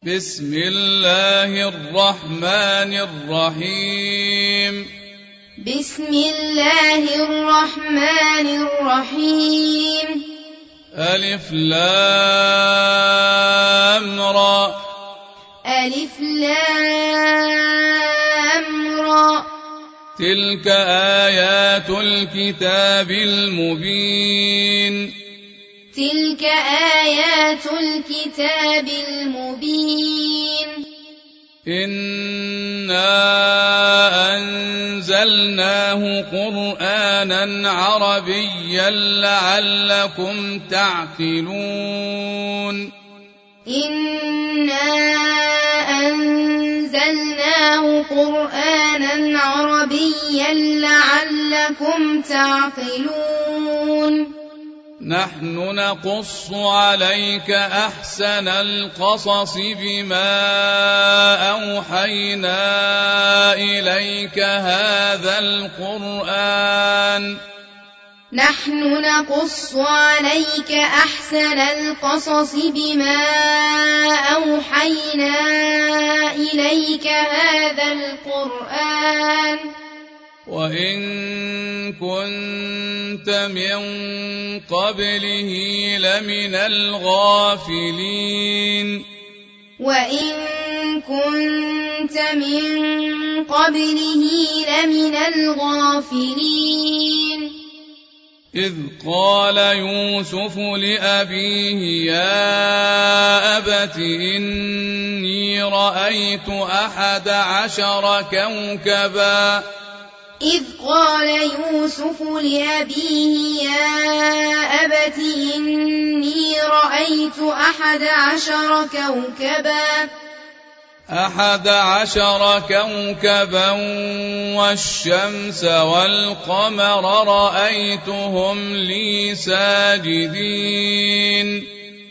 بسم الله الرحمن الرحيم. بسم الله الرحمن الرحيم. ألف لام را. ألف لام را. تلك آيات الكتاب المبين. تلك آيات الكتاب المبين. إنا أنزلناه قرآنا عربيا لعلكم تعقلون. إنا أنزلناه قرآنا عربيا لعلكم تعقلون. نحن نقص عليك أحسن القصص بما أوحينا إليك هذا القرآن. نحن نقص عليك أحسن القصص بما أوحينا إليك هذا القرآن. وإن كنت من قبله لمن الغافلين. وإن كنت من قبله لمن الغافلين. إذ قال يوسف لأبيه يا أبت إني رأيت 11 كوكبا. إذ قال يوسف لأبيه يا أبت إني رأيت 11 كوكبا. 11 كوكبا والشمس والقمر رأيتهم لي ساجدين.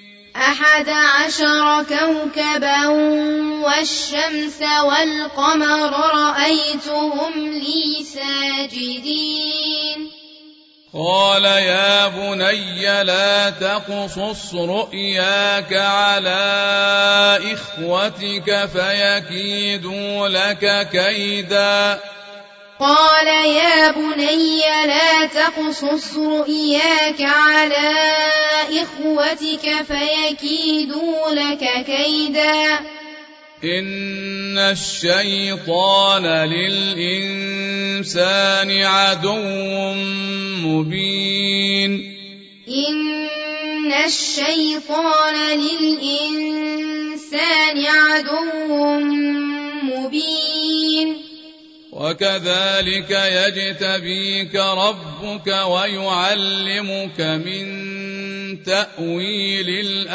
11 كوكبا والشمس والقمر رأيتهم لي ساجدين. قال يا بني لا تقصص رؤياك على إخوتك فيكيدوا لك كيدا. قال يا بني لا تقصص رؤياك على إخوتك فيكيدوا لك كيدا. إن الشيطان للإنسان عدو مبين. إن الشيطان للإنسان عدو مبين. وكذلك يجتبيك ربك ويعلمك من تأويل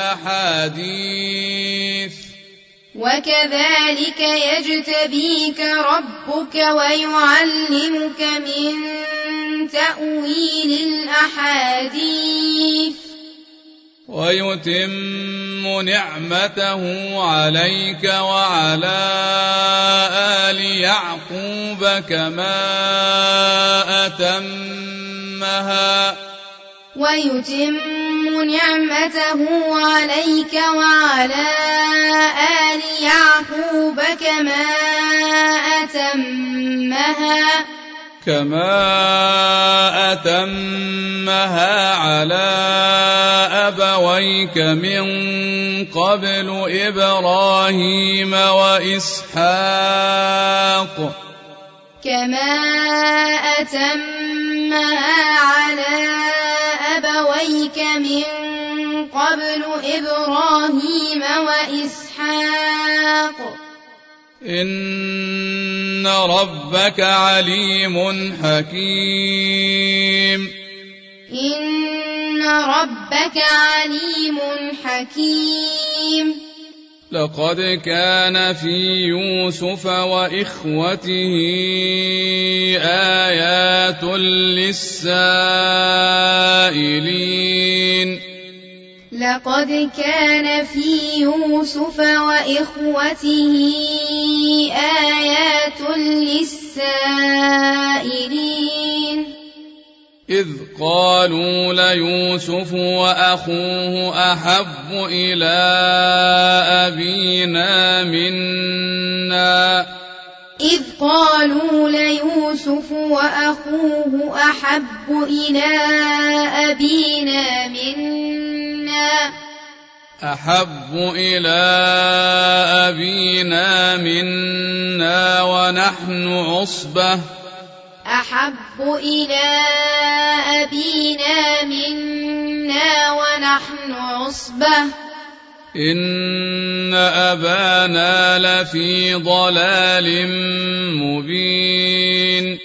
الأحاديث. وكذلك يجتبيك ربك ويعلمك من تأويل الأحاديث. ويتم نعمته عليك وعلى آل يعقوب كما أتمها. ويتم نعمته عليك وعلى آل يعقوب كما أتمها على أبويك من قبل إبراهيم وإسحاق. كما أتمها على أبويك من قبل إبراهيم وإسحاق. إن ربك عليم حكيم. إن ربك عليم حكيم. لقد كان في يوسف وإخوته آيات للسائلين. لقد كان في يوسف وإخوته آيات للسائلين. إذ قالوا ليوسف وأخوه أحب إلى أبينا منا إذ قالوا ليوسف وأخوه أحب إلى أبينا منا ونحن عصبة إن أبانا لفي ضلال مبين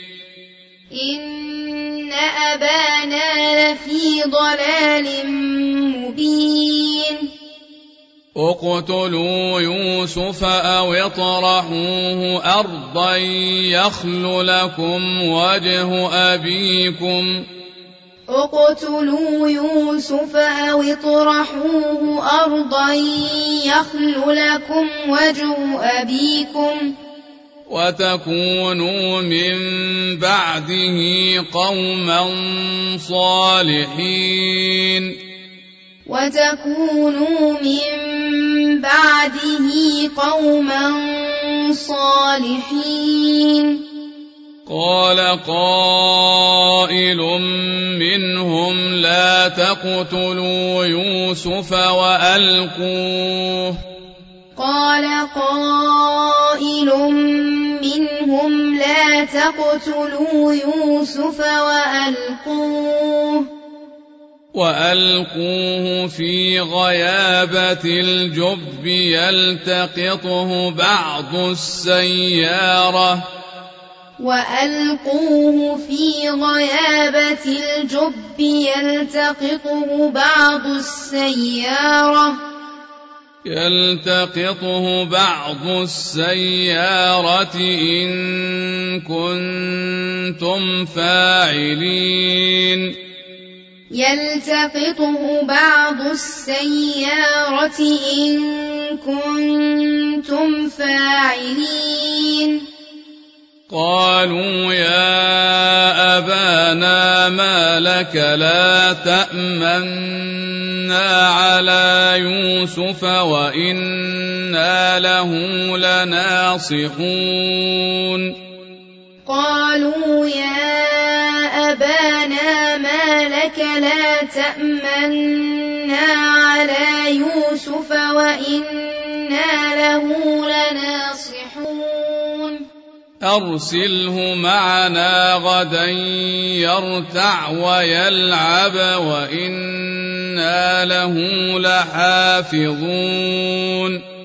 اقتلوا يوسف أو اطرحوه أرضا يخل لكم وجه أبيكم وتكونوا من بعده قوما صالحين قال قائل منهم لا تقتلوا يوسف وألقوه في غيابة الجب يلتقطه بعض السيارة إن كنتم فاعلين قالوا يا أبانا ما لك لا تأمنا على يوسف وإنا له لناصحون أرسله معنا غدا يرتع ويلعب وإنا له لحافظون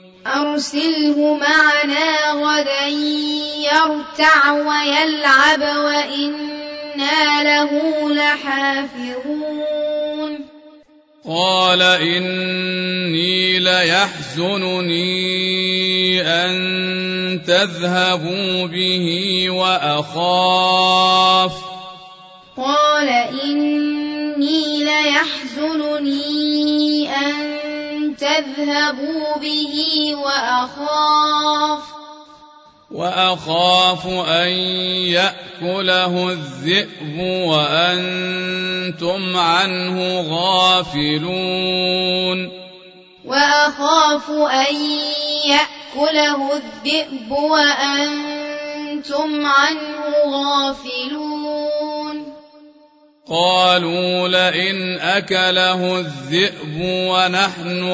قال إني ليحزنني أن تذهبوا به وأخاف أن يأكله الذئب وأنتم عنه غافلون قالوا لئن أكله الذئب ونحن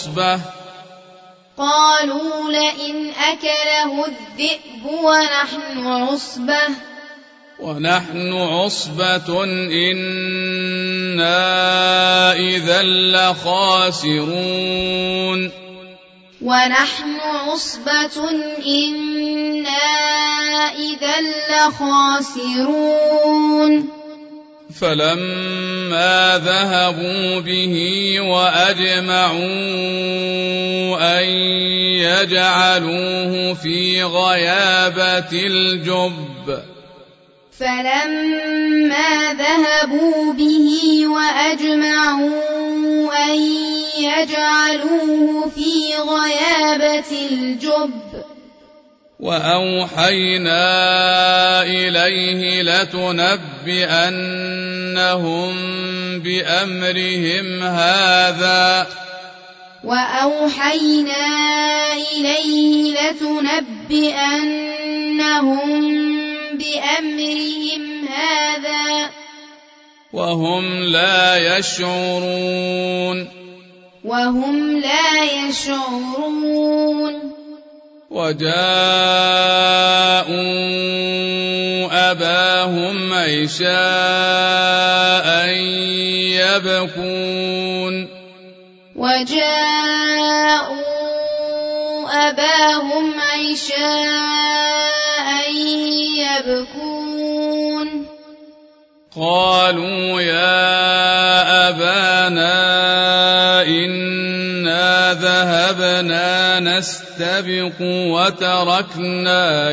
عصبة إنا إذا لخاسرون فلما ذهبوا به وأجمعوا أن يجعلوه في غيابة الجب وأوحينا إليه لتنبئنهم بأمرهم هذا وهم لا يشعرون وجاءوا أباهم عشاء يبكون قالوا يا أبانا إنا ذهبنا نستبق وتركنا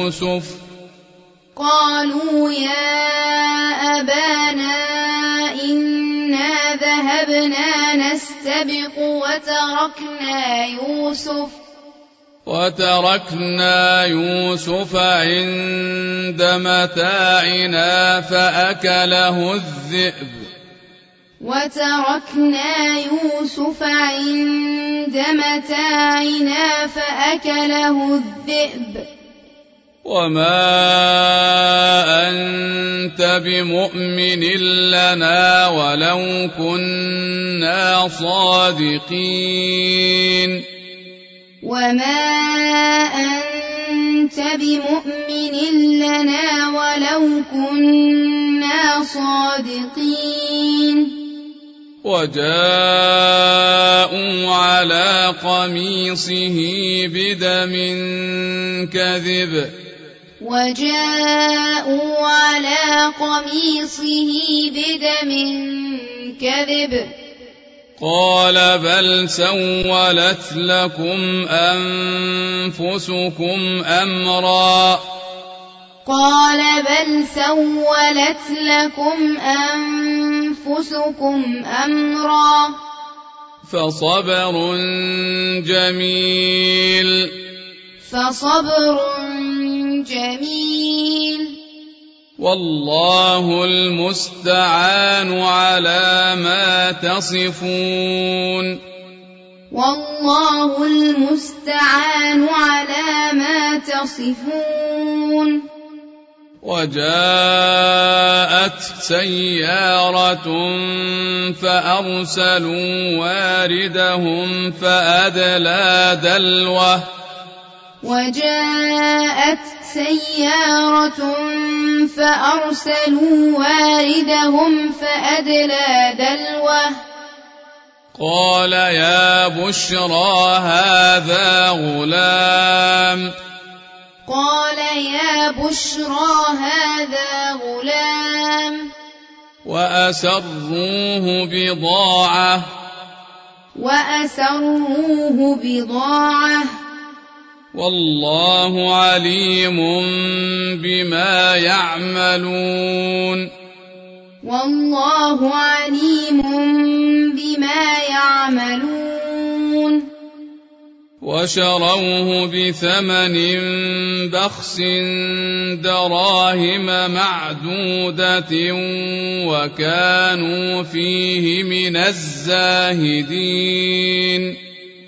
يوسف عند متاعنا فأكله الذئب وما أنت بمؤمن لنا ولو كنا صادقين وجاءوا على قميصه بدم كذب قال بل سولت لكم أنفسكم أمرا فصبر جميل والله المستعان على ما تصفون وجاءت سيارة فأرسلوا واردهم فأدلى دلوه قال يا بشرى هذا غلام وأسروه بضاعة والله عليم بما يعملون وشروه بثمن بخس دراهم معدودة وكانوا فيه من الزاهدين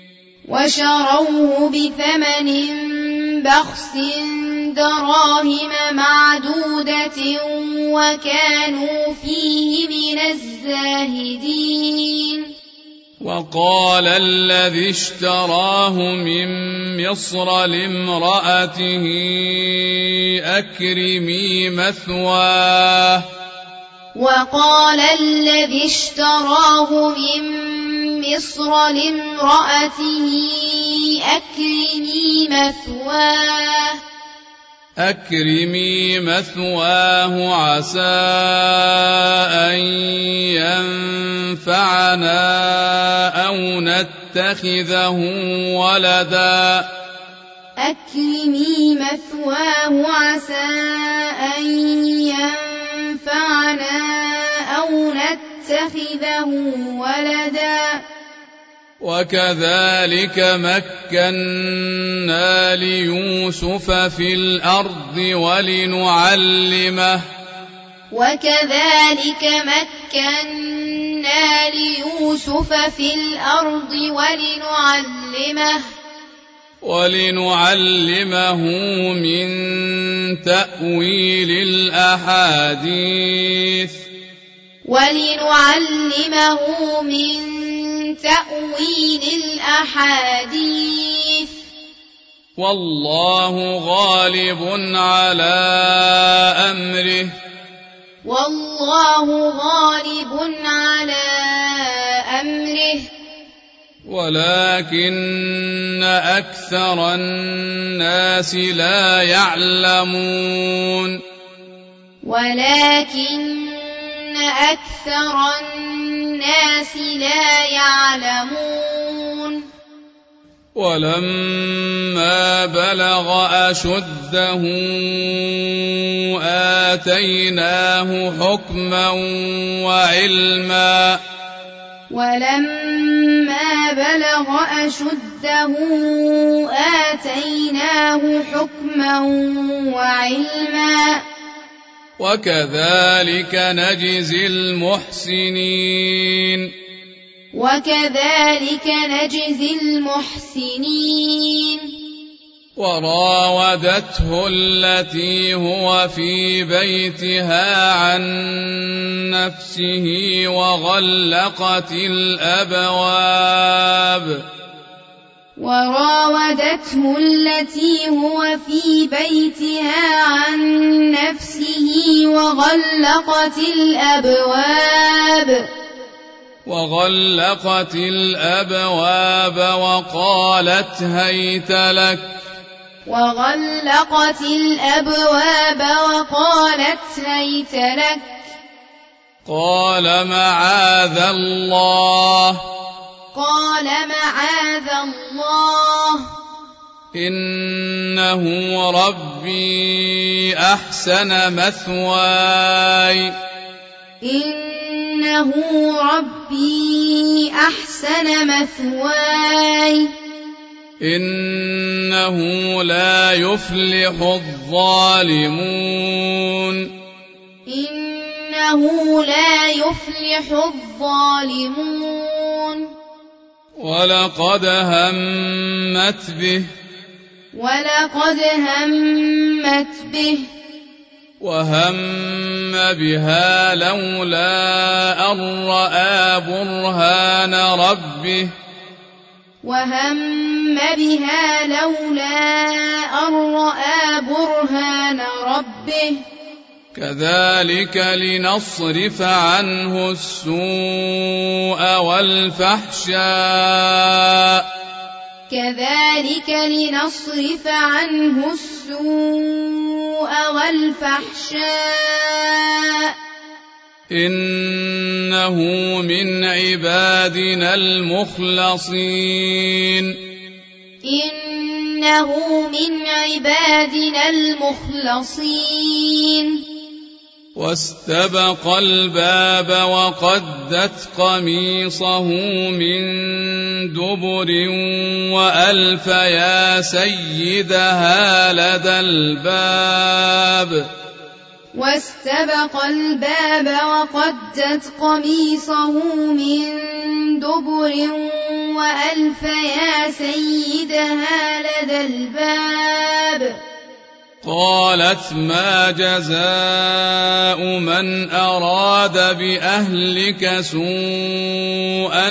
وقال الذي اشتراه من مصر لامرأته أكرمي مثواه عسى أن ينفعنا أو نتخذه ولدا وكذلك مكنا ليوسف في الأرض ولنعلمه من تأويل الأحاديث والله غالب على أمره ولكن أكثر الناس لا يعلمون ولما بلغ أشده آتيناه حكما وعلما وكذلك نجزي المحسنين وراودته التي هو في بيتها عن نفسه وغلقت الأبواب وقالت هيت لك قال معاذ الله إنه ربي أحسن مثواي إنه لا يفلح الظالمون ولقد همت به وهم بها لولا أن رأى برهان ربه كذلك لنصرف عنه السوء والفحشاء إنه من عبادنا المخلصين واستبق الباب وقدت قميصه من دبر وألف يا سيدها لدى الباب قالت ما جزاء من أراد بأهلك سوءا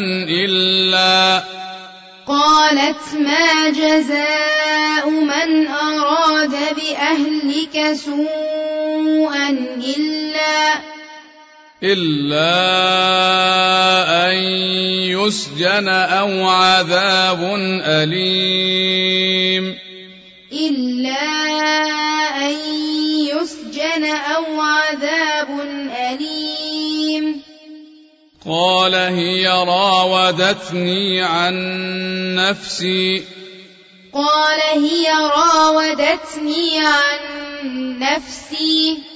إلا أن يسجن أو عذاب أليم قال هي راودتني عن نفسي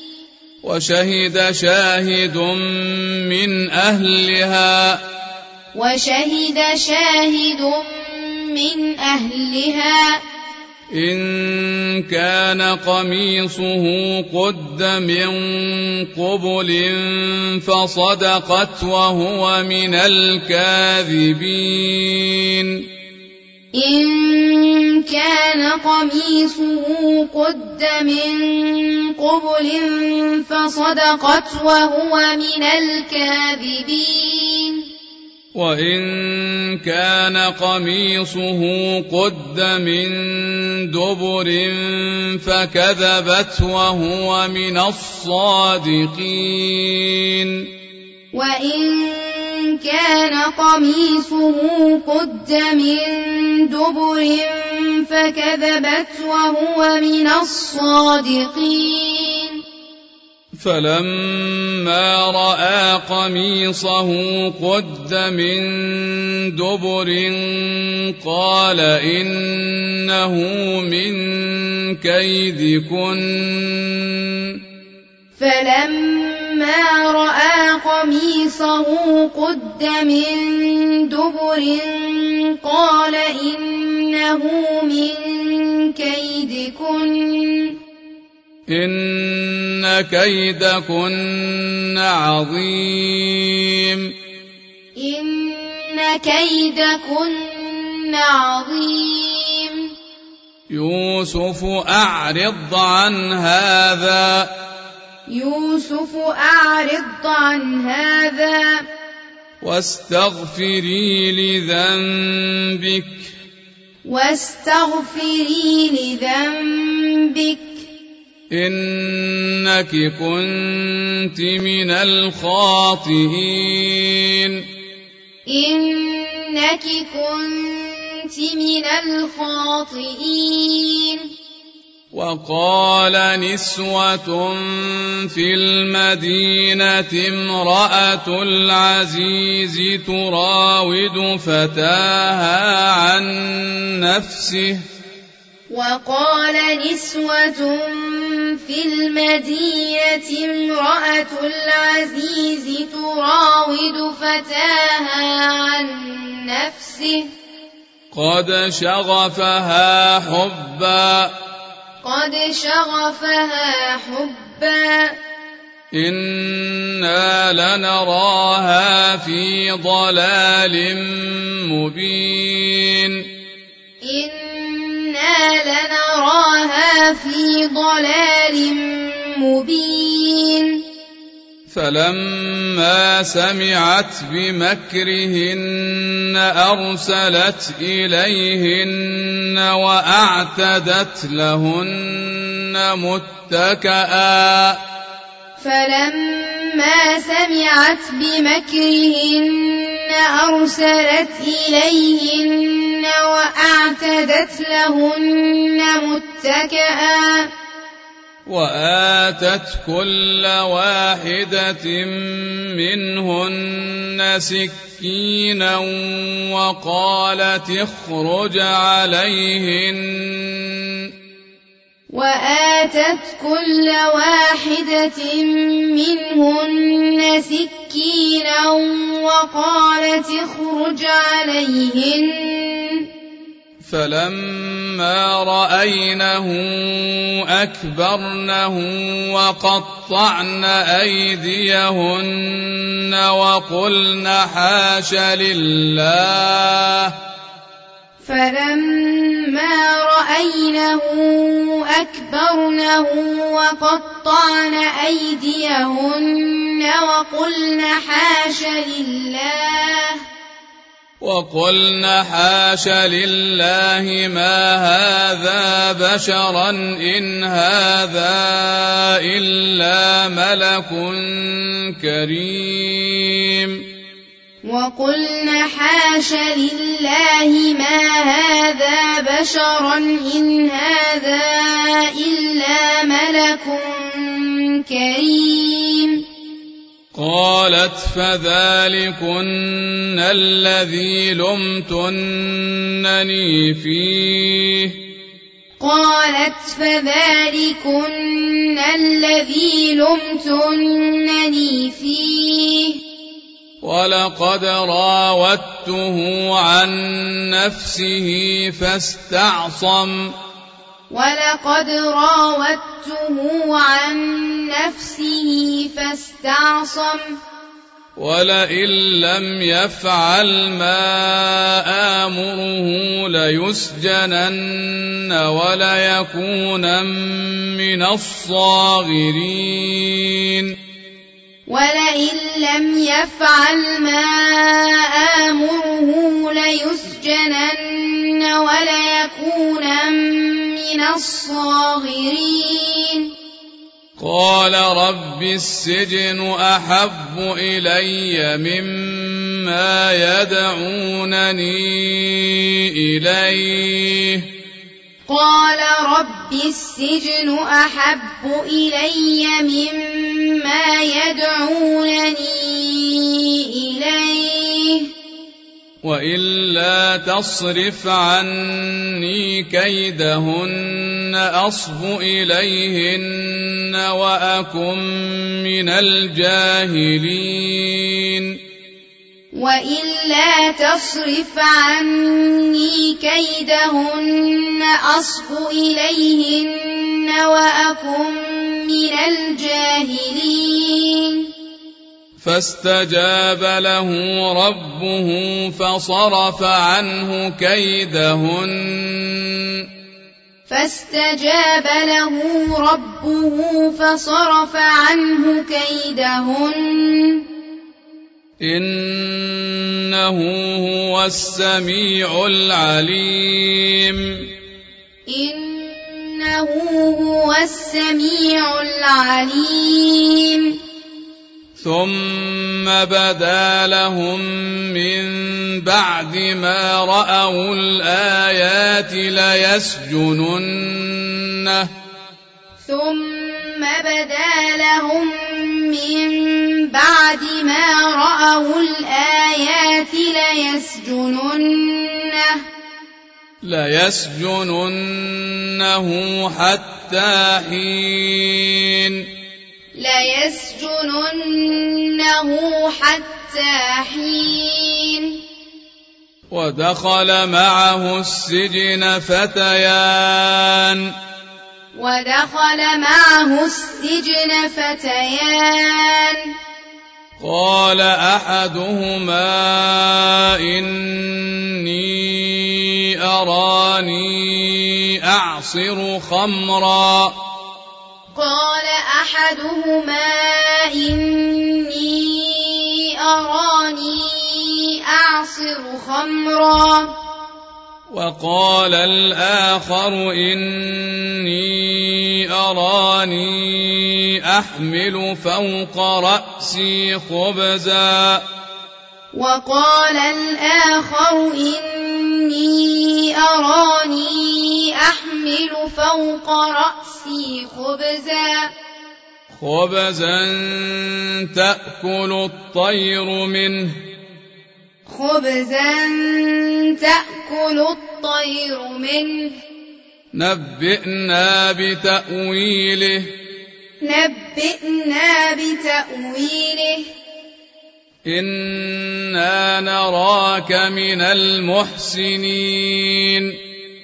وشهد شاهد من أهلها وشهد شاهد من أهلها إن كان قميصه قد من قبل فصدقت وهو من الكاذبين إن كان قميصه قد من قبل فصدقت وهو من الكاذبين وإن كان قميصه قد من دبر فكذبت وهو من الصادقين وإن كان قميصه قد من دبر فكذبت وهو من الصادقين فلما رأى قميصه قد من دبر قال إنه من كيدكن فلما رأى قميصه قد من دبر قال إنه من كيدكن إن كيدكن عظيم إن كيدكن عظيم يوسف أعرض عن هذا يوسف أعرض عن هذا واستغفري لذنبك واستغفري لذنبك إنك كنت من الخاطئين إنك كنت من الخاطئين وقال نسوة في المدينة امرأة العزيز تراود فتاها عن نفسه وقال نسوة في المدينة امرأة العزيز تراود فتاها عن نفسه قد شغفها حبا إنا لنراها في ضلال مبين إنا لنراها في ضلال مبين فلما سمعت بمكرهن أرسلت إليهن وأعتدت لهن متكئا فلما سمعت بمكرهن أرسلت إليهن وأعتدت لهن متكئا وآتت كل واحدة منهن سكينا وقالت اخرج عليهن وآتت كل واحدة منهن سكينا وقالت اخرج عليهن فلما رأينه أكبرنه وقطعن أيديهن وقلن حاش لله فلما رأينه أكبرنه وقطعن أيديهن وقلن حاش لله ما هذا بشرا إن هذا إلا ملك كريم وقلن حاش لله ما هذا بشرا إن هذا إلا ملك كريم قالت فذلكن الذي لمتنني فيه قالت فذلكن الذي لمتنني فيه ولقد راودته عن نفسه فاستعصم ولقد راودته عن نفسه فاستعصم ولئن لم يفعل ما آمره ليسجنن وليكونن من الصاغرين ولئن لم يفعل ما آمره ليسجنن وليكونن من الصاغرين قال رب السجن أحب إلي مما يدعونني إليه قال رب السجن أحب إلي مما يدعونني إليه وإلا تصرف عني كيدهن أصب إليهن وأكن من الجاهلين وإلا تصرف عني كيدهن أصب إليهن وأكن من الجاهلين فاستجاب له ربه فصرف عنه كيدهن فاستجاب له ربه فصرف عنه كيدهن إنه هو السميع العليم إنه هو السميع العليم ثم بدا لهم من بعد ما رأوا الآيات ليسجننه ثم بدا لهم من بعد ما رأوا الآيات ليسجننه حتى حين ودخل معه السجن فتيان قال أحدهما إني أراني أعصر خمرا وقال الآخر إني أراني أحمل فوق رأسي خبزا خبزا تأكل الطير منه نبئنا بتأويله إنا نراك من المحسنين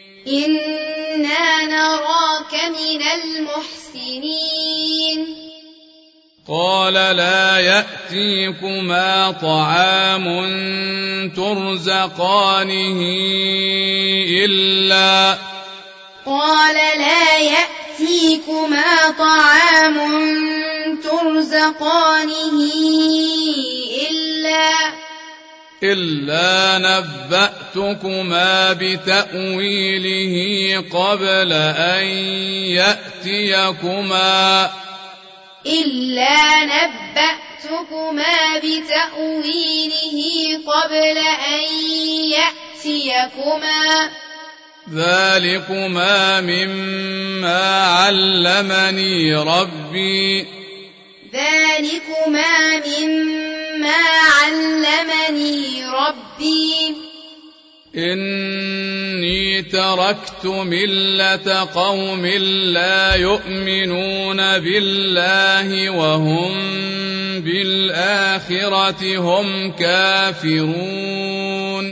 قال لا يأتيكما طعام ترزقانه إلا نبأتكما بتأويله قبل أن يأتيكما ذلكما مما علمني ربي إني تركت ملة قوم لا يؤمنون بالله وهم بالآخرة هم كافرون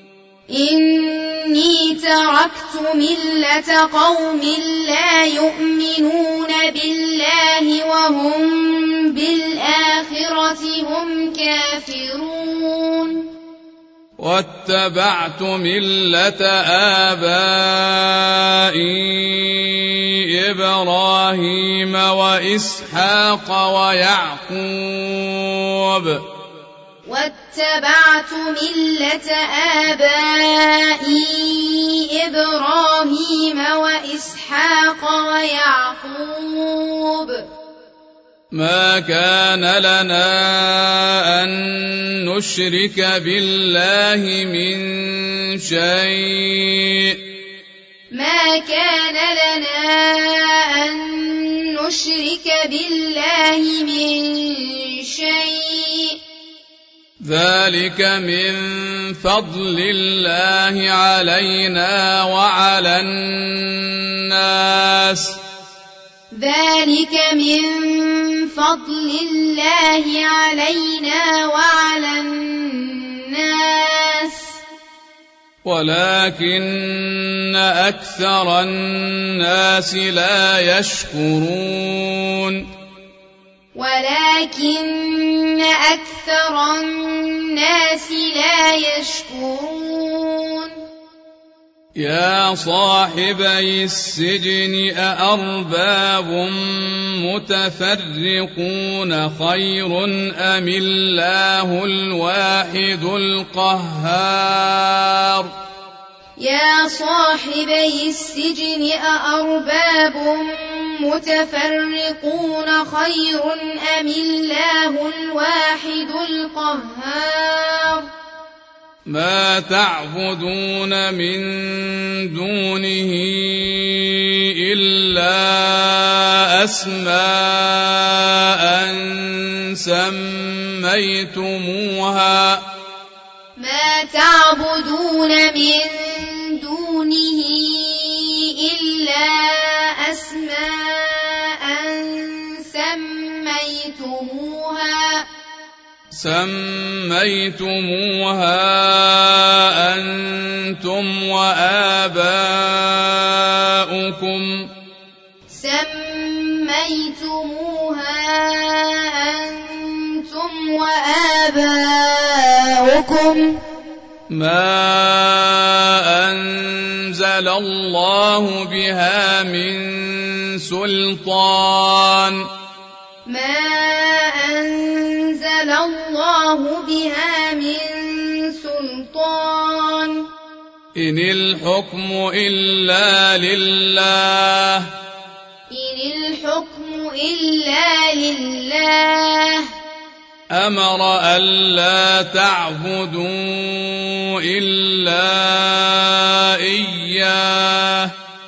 إني تركت ملة قوم لا يؤمنون بالله وهم بالآخرة هم كافرون واتبعت ملة آبائي إبراهيم وإسحاق ويعقوب واتبعت ملة آبائي إبراهيم وإسحاق ويعقوب ما كان لنا أن نشرك بالله من شيء ما كان لنا أن نشرك بالله من شيء ذلك من فضل الله علينا وعلى الناس ذلك من فضل الله علينا وعلى الناس ولكن أكثر الناس لا يشكرون ولكن أكثر الناس لا يشكرون يا صاحبي السجن أأرباب متفرقون خير أم الله الواحد القهار يا صاحبي السجن أأرباب متفرقون خير أم الله الواحد القهار ما تعبدون من دونه إلا أسماء سميتموها ما تعبدون من دونه إلا أسماء سميتموها أنتم وآباؤكم ما أنزل الله بها من سلطان إن الحكم إلا لله أمر ألا تعبدوا إلا إياه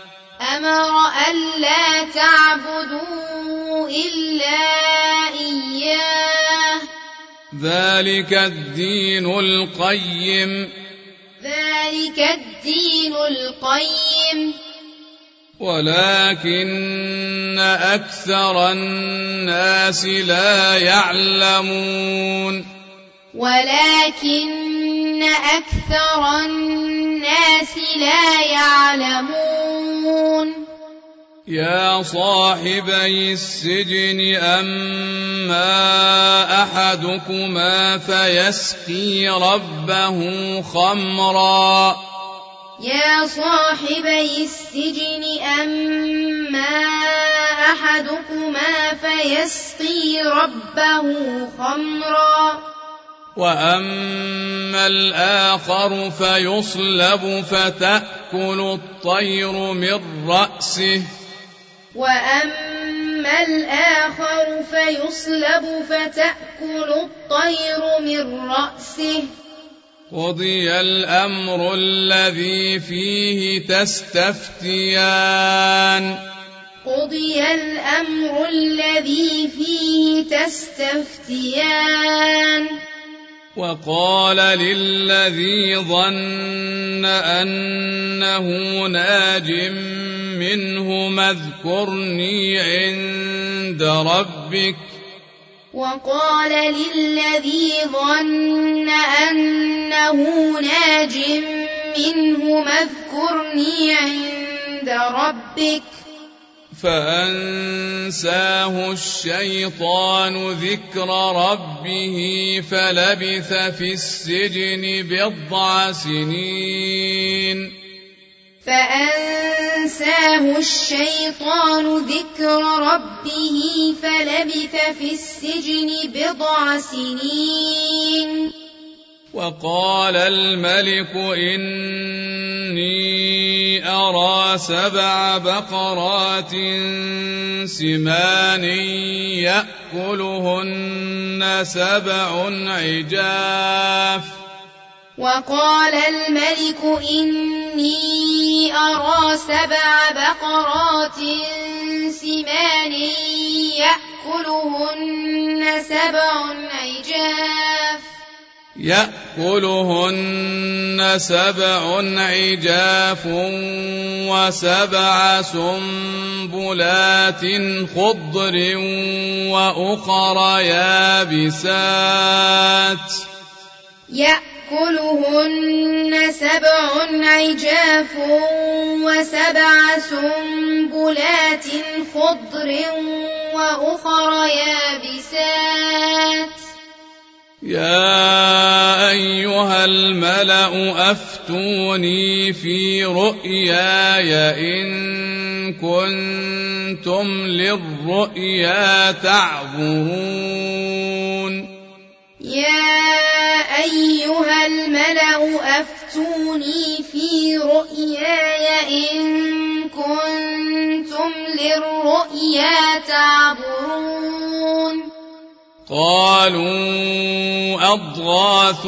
ذلك الدين القيم ولكن أكثر الناس لا يعلمون يا صاحبي السجن أما أحدكما فيسقي ربه خمرا وأما الآخر فيصلب فتأكل الطير من رأسه قضي الأمر الذي فيه تستفتيان وقال للذي ظن أنه ناج منه اذكرني عند ربك وقال للذي ظن أنه ناج منه اذكرني عند ربك فأنساه الشيطان ذكر ربه فلبث في السجن بضع سنين فأنساه الشيطان ذكر ربه فلبث في السجن بضع سنين وقال الملك إني أرى 7 بقرات سمان يأكلهن 7 عجاف وقال الملك إني أرى 7 بقرات سمان يأكلهن 7 عجاف و7 سنبلات خضر وأخر يابسات يأكلهن 7 عجاف و7 سنبلات خضر وأخر يابسات يا أيها الملأ أفتوني في رؤياي إن كنتم للرؤيا تعبرون يا أيها الملأ أفتوني في رؤياي إن كنتم للرؤيا تعبرون قالوا أضغاث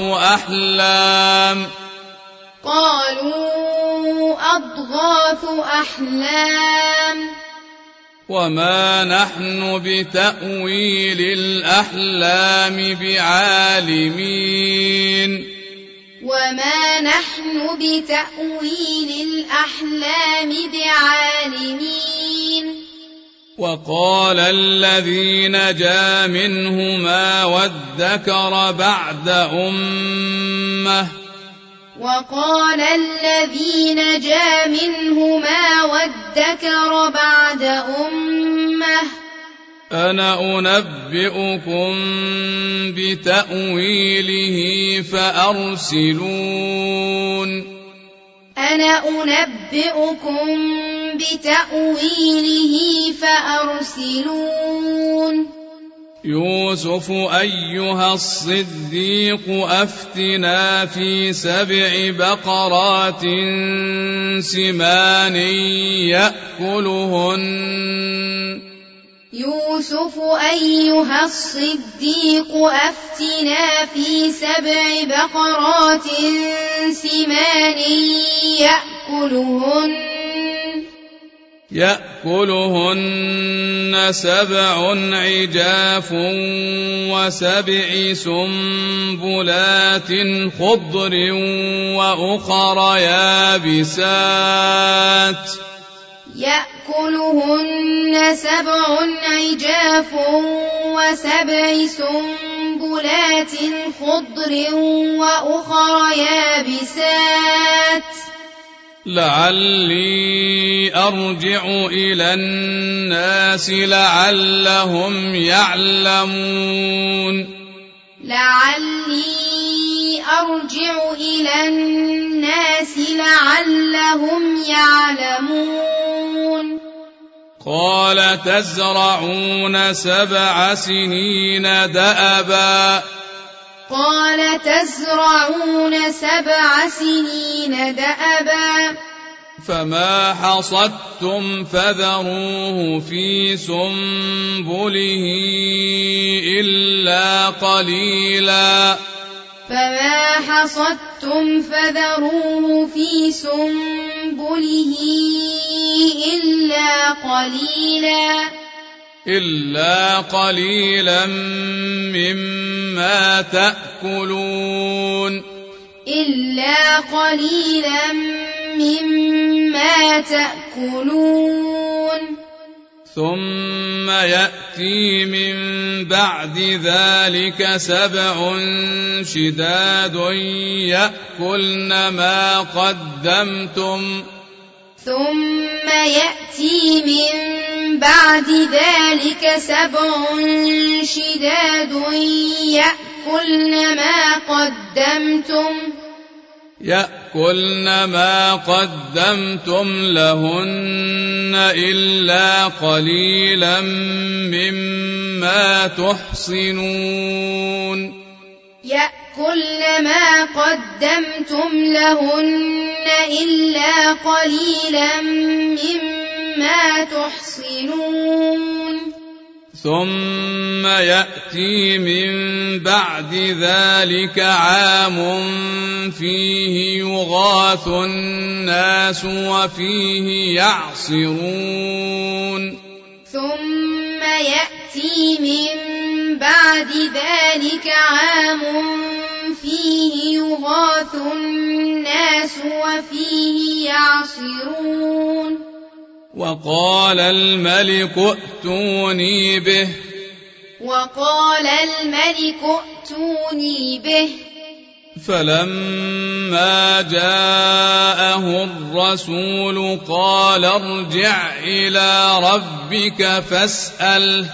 أحلام وما نحن بتأويل الأحلام بعالمين وقال الذي نجا منهما وادكر بعد أمة أنا أنبئكم بتأويله فأرسلون يوسف أيها الصديق أفتنا في 7 بقرات سمان يأكلهن 7 عجاف و7 سنبلات خضر وأخر يابسات يأكلهن 7 عجاف و7 سنبلات خضر وأخر يابسات لعلي أرجع إلى الناس لعلهم يعلمون قال تزرعون 7 سنين دأبا فما حصدتم فذروه في سنبله إلا قليلا إلا قليلا مما تأكلون إلا قليلا مما تأكلون ثم يأتي من بعد ذلك 7 شداد يأكلن ما قدمتم ثم يأتي من بعد ذلك 7 شداد يأكلن ما قدمتم لهن إلا قليلا مما تحصنون يأكلن ما قدمتم لهن إلا قليلا مما تحصنون ثم يأتي من بعد ذلك عام فيه يغاث الناس وفيه يعصرون ثم يأتي من بعد ذلك عام فيه يغاث الناس وفيه يعصرون وقال الملك ائتوني به فلما جاءه الرسول قال ارجع إلى ربك فاسأله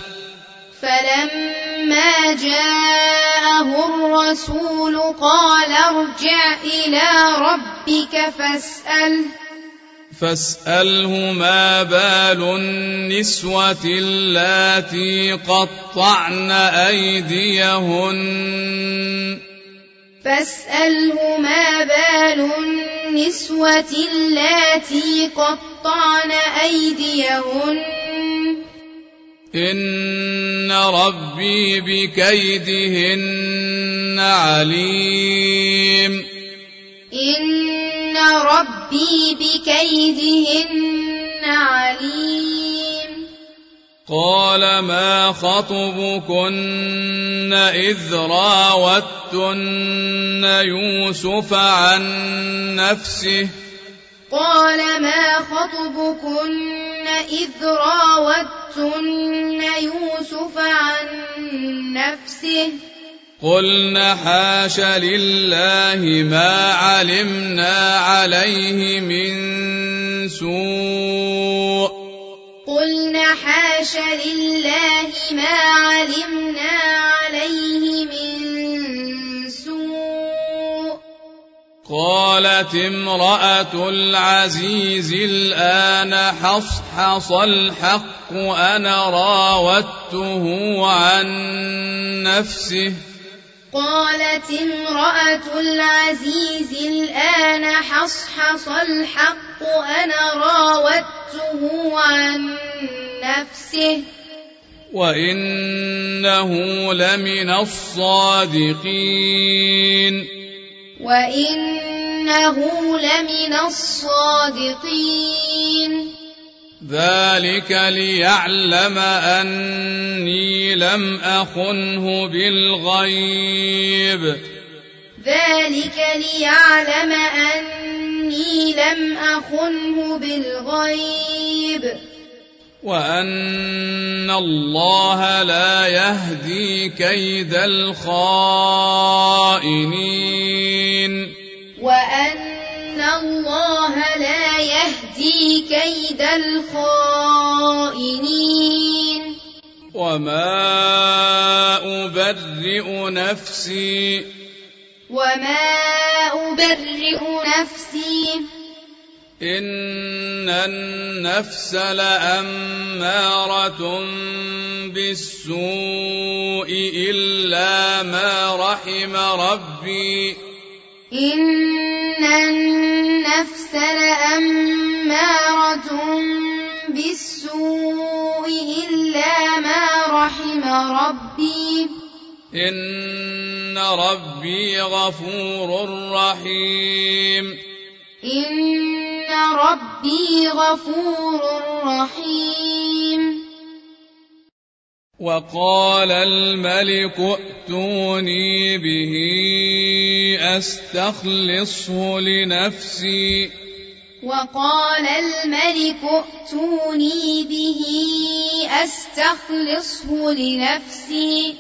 فاسأله ما بال النسوة اللاتي قطعن أيديهن إن ربي بكيدهن عليم قال ما خطبكن إذ راوتن يوسف عن نفسه قلن حاش لله ما علمنا عليه من سوء قالت امرأة العزيز الآن حصحص الحق أنا راودته عن نفسه وإنه لمن الصادقين ذلك ليعلم أني لم أخنه بالغيب وأن الله لا يهدي كيد الخائنين وما أبرئ نفسي إن النفس لأمارة بالسوء إلا ما رحم ربي إن ربي غفور رحيم وقال الملك ائتوني به أستخلصه لنفسي وقال الملك ائتوني به أستخلصه لنفسي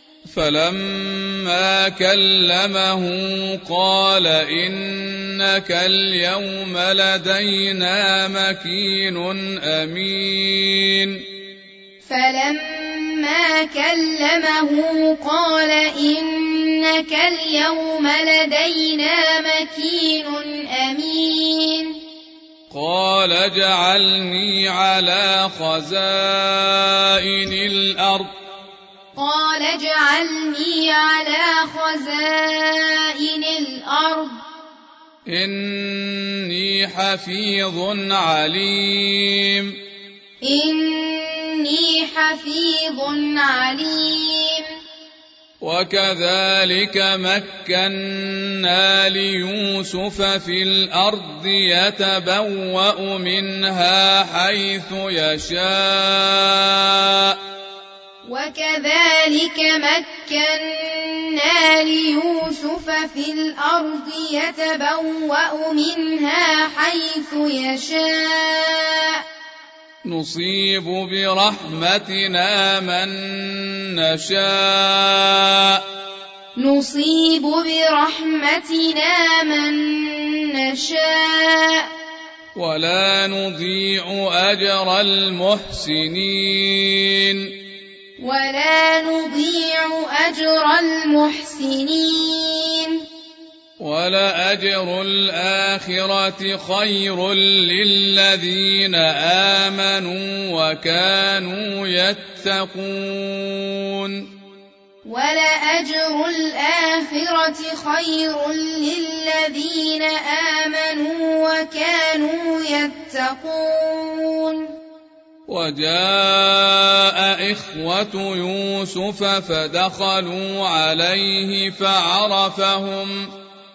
فلما كلمه قال إنك اليوم لدينا مكين أمين فلما كلمه قال إنك اليوم لدينا مكين أمين قال اجعلني على خزائن الأرض قال اجعلني على خزائن الأرض إني حفيظ عليم إني حفيظ عليم وكذلك مكنا ليوسف في الأرض يتبوأ منها حيث يشاء وكذلك مكنا ليوسف في الأرض يتبوأ منها حيث يشاء نصيب برحمتنا من نشاء نصيب برحمتنا من نشاء ولا نضيع أجر المحسنين ولا نضيع أجر المحسنين ولأجر الآخرة خير للذين آمنوا وكانوا يتقون ولأجر الآخرة خير للذين آمنوا وكانوا يتقون وجاء إخوة يوسف فدخلوا عليه فعرفهم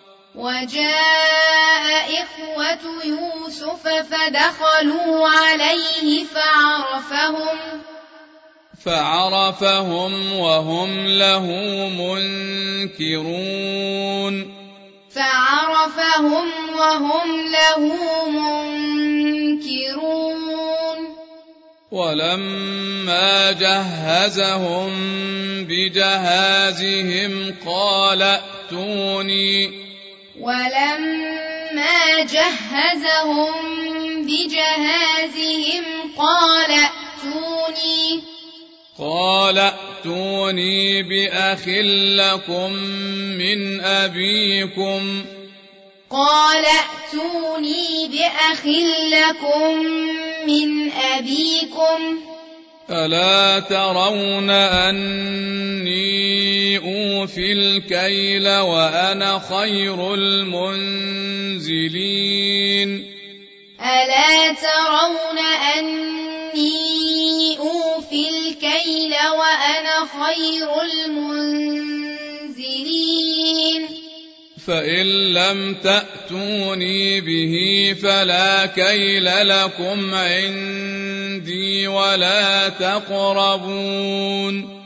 وجاء إخوة يوسف فدخلوا عليه فعرفهم وهم له منكرون ولما جهزهم بجهازهم قال ائتوني قال ائتوني بأخ لكم من أبيكم ألا ترون أني أوفي الكيل وأنا خير المنزلين فإن لم تأتوني به فلا كيل لكم عندي ولا تقربون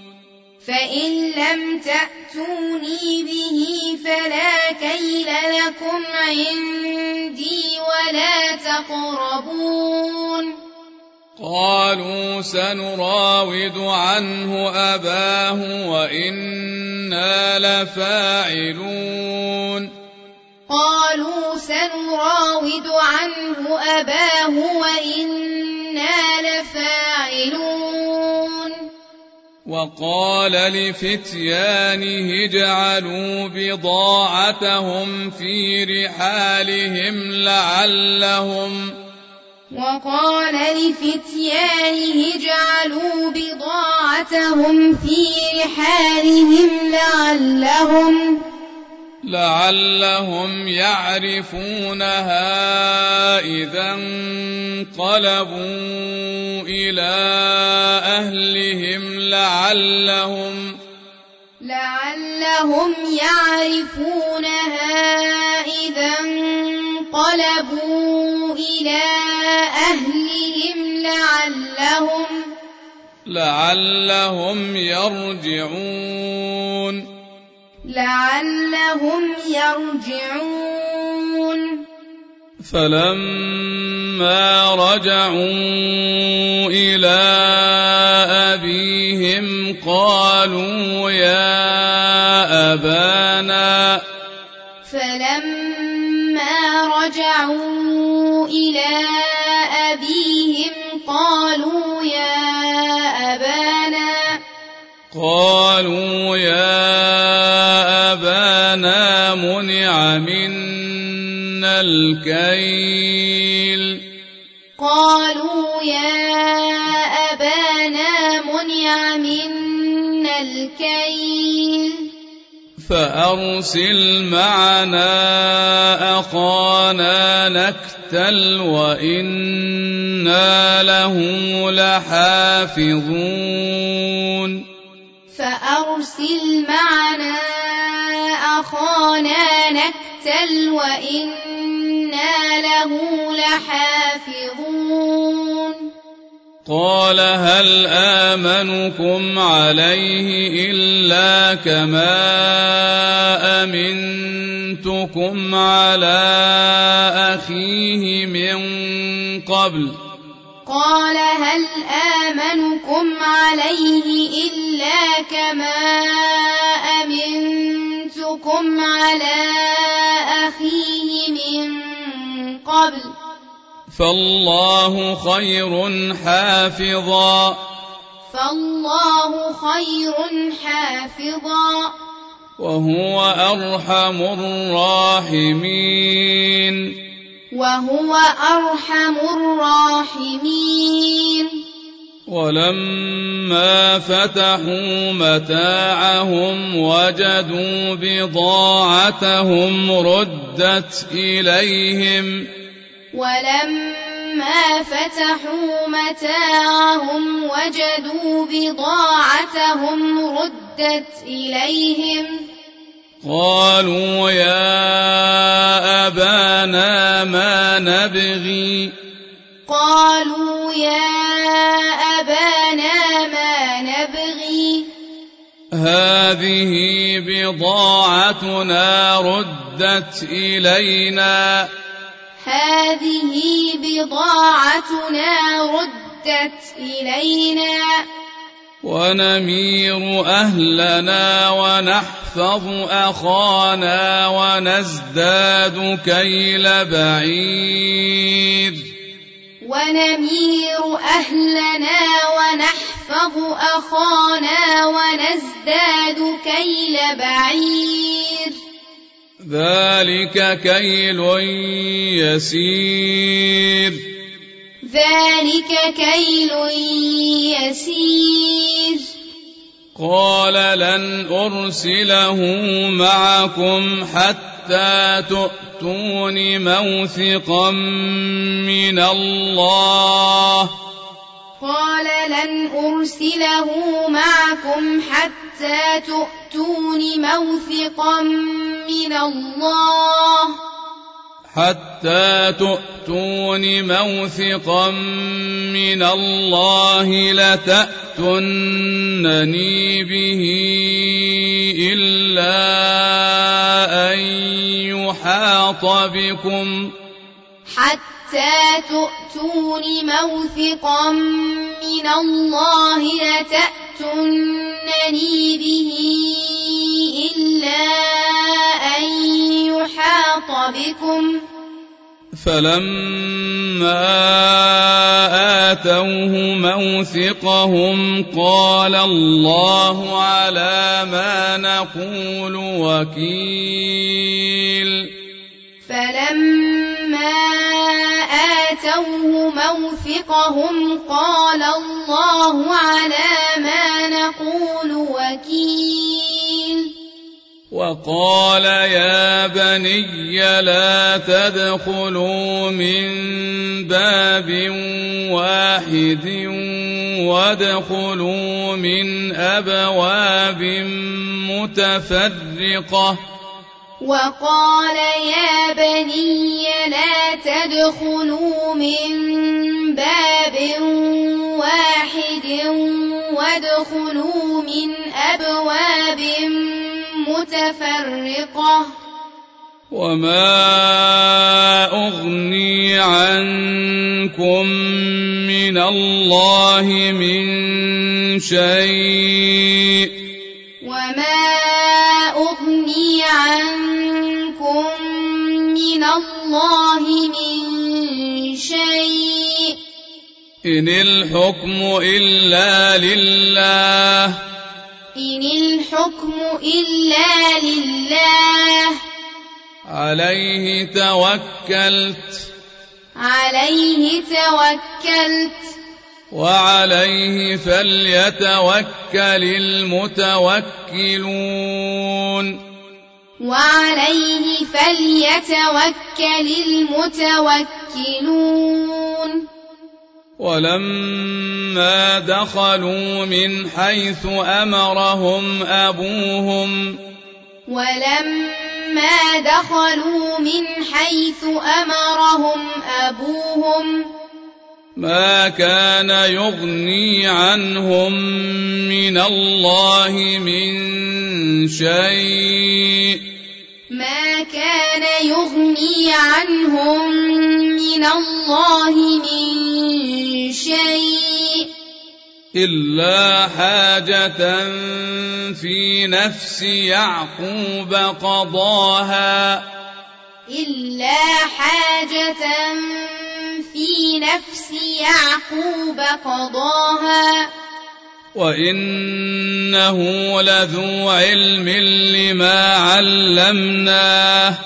قالوا سنراود عنه أباه وإنا لفاعلون وقال لفتيانه اجعلوا بضاعتهم في رحالهم لعلهم يعرفونها إذا انقلبوا إلى أهلهم لعلهم يرجعون فلما رجعوا إلى أبيهم قالوا يا أبانا منع منا الكيل فأرسل معنا أخانا نكتل وإنا له لحافظون قال هل آمنكم عليه إلا كما أمنتكم على أخيه من قبل فالله خير حافظا وهو أرحم الراحمين ولما فتحوا متاعهم وجدوا بضاعتهم ردت إليهم قالوا يا أبانا ما نبغي هذه بضاعتنا ردت إلينا ونمير أهلنا ونحفظ أخانا ونزداد كيل بعير ذلك كيل يسير قال لن أرسله معكم حتى تؤتون موثقا من الله لتأتونني به إلا أن يحاط بكم فلما آتوه موثقهم قال الله على ما نقول وكيل وقال يا بني لا تدخلوا من باب واحد وادخلوا من أبواب متفرقة فادخلوا من أبواب متفرقة وما أغني عنكم من الله من شيء وما أغني عنكم من الله من شيء إن الحكم إلا لله إن الحكم إلا لله عليه توكلت وعليه فليتوكل المتوكلون ولما دخلوا من حيث أمرهم أبوهم ما كان يغني عنهم من الله من شيء إلا حاجة في نفس يعقوب قضاها وإنه لذو علم لما علمناه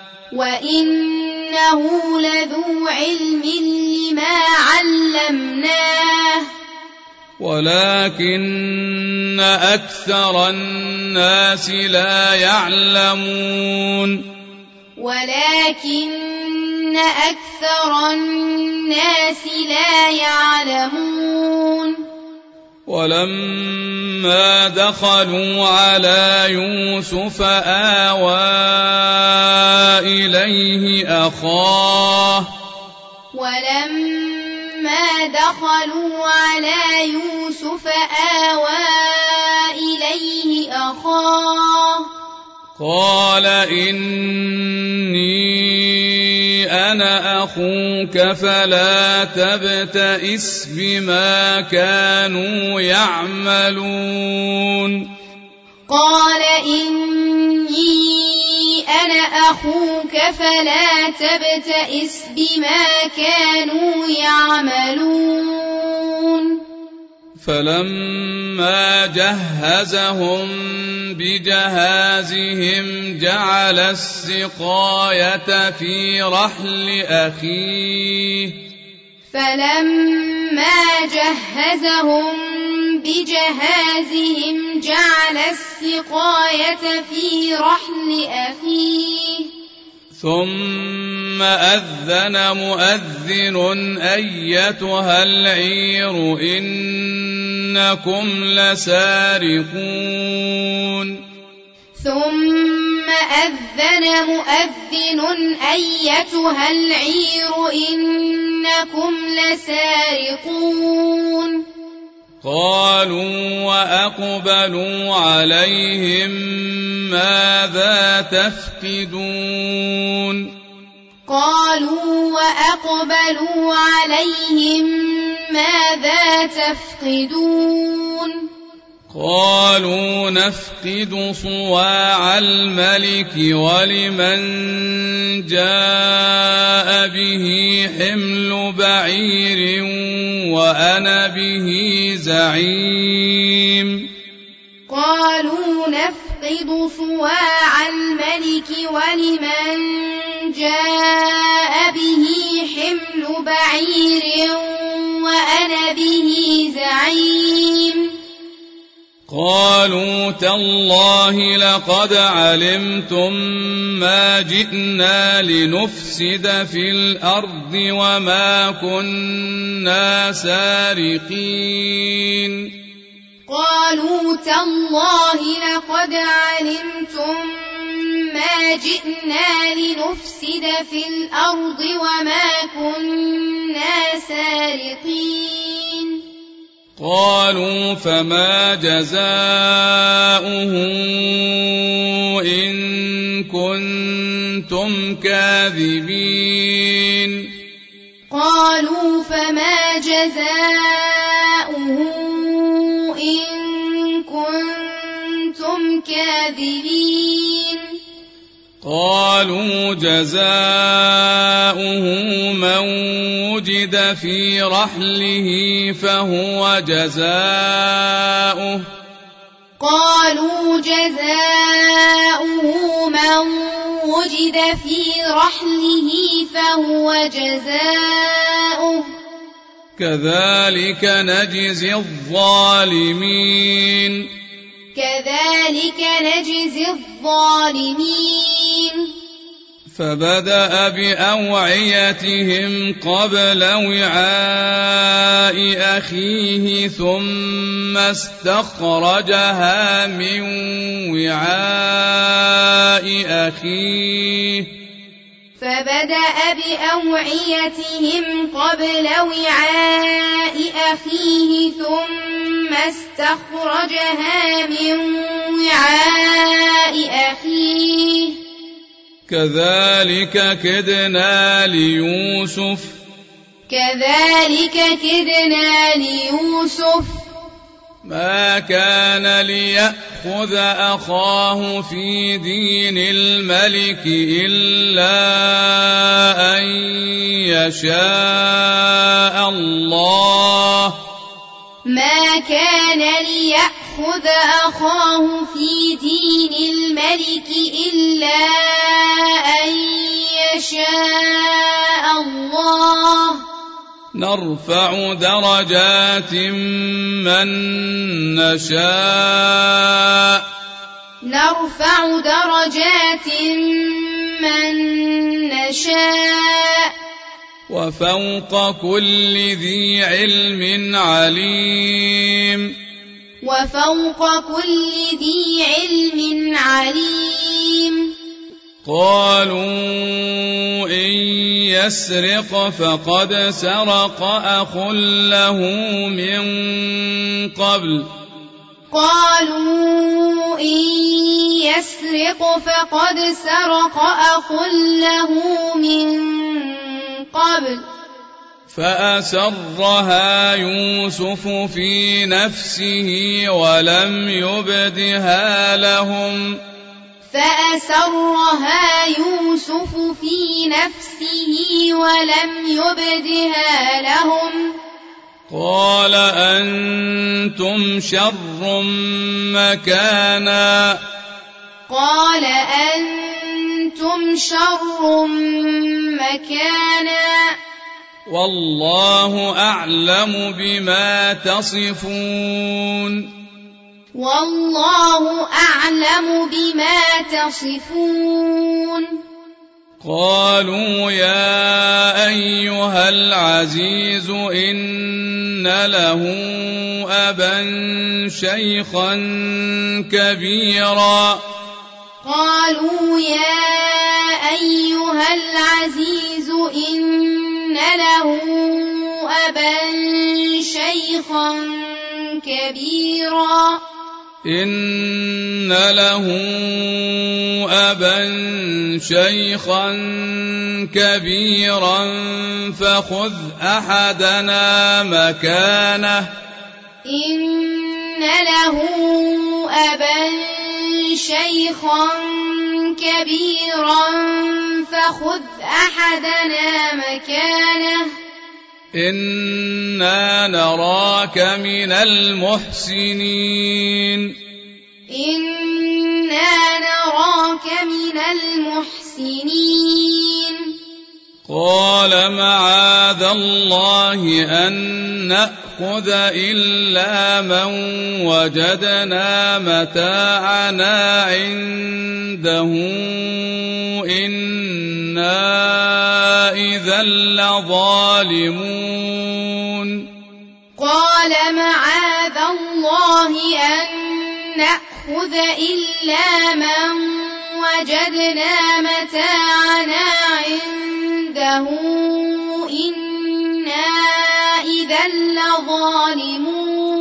ولكن أكثر الناس لا يعلمون ولما دخلوا على يوسف آوى إليه أخاه قال إني أنا أخوك فلا تبتئس بما كانوا يعملون فلما جهزهم بجهازهم جعل السقاية في رحل أخيه ثم أذن مؤذن أيتها العير إنكم لسارقون قالوا وأقبلوا عليهم ماذا تفقدون قالوا نفقد صواع الملك ولمن جاء به حمل بعير وأنا به زعيم قالوا تالله لقد علمتم ما جئنا لنفسد في الأرض وما كنا سارقين قالوا فما جزاؤه إن كنتم كاذبين قالوا فما جزاؤه إن كنتم كاذبين قالوا جزاؤه من وجد في رحله فهو جزاؤه قالوا جزاؤه من وجد في رحله فهو جزاؤه كذلك نجزي الظالمين كذلك نجزي الظالمين فبدأ بأوعيتهم قبل وعاء أخيه ثم استخرجها من وعاء أخيه فبدأ بأوعيتهم قبل وعاء أخيه ثم استخرجها من وعاء أخيه كذلك كدنا ليوسف ما كان ليأخذ أخاه في دين الملك إلا أن يشاء الله ما كان ليأخذ أخاه في دين الملك إلا أن يشاء الله نرفع درجات من نشاء وفوق كل ذي علم عليم قالوا إن يسرق فقد سرق أخ له من قبل فأسرها يوسف في نفسه ولم يبدها لهم قال أنتم شر مكانا والله أعلم بما تصفون قالوا يا أيها العزيز إن له أبا شيخا كبيرا إن له أبا شيخا كبيرا فخذ أحدنا مكانه إنا نراك من المحسنين قال معاذ الله أن نأخذ إلا من وجدنا متاعنا عنده إنا إذا لظالمون قال معاذ الله أن نأخذ إلا من وجدنا متاعنا عنده إنا إذا لظالمون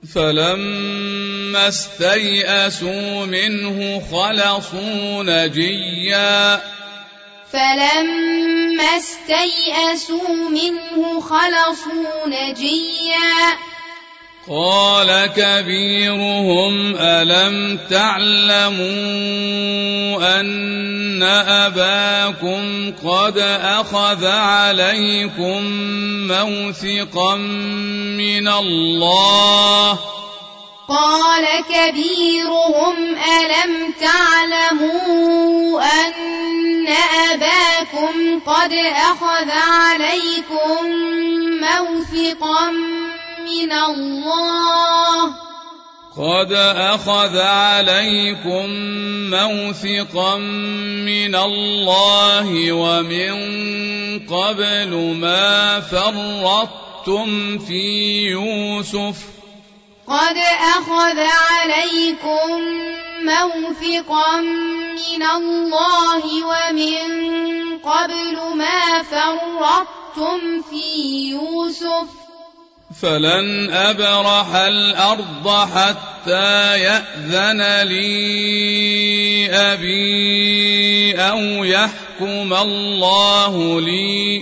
فلما استيئسوا منه خلصوا نجيا قال كبيرهم ألم تعلموا أن أباكم قد أخذ عليكم موثقا من الله ومن قبل ما فرطتم في يوسف فلن أبرح الأرض حتى يأذن لي أبي أو يحكم الله لي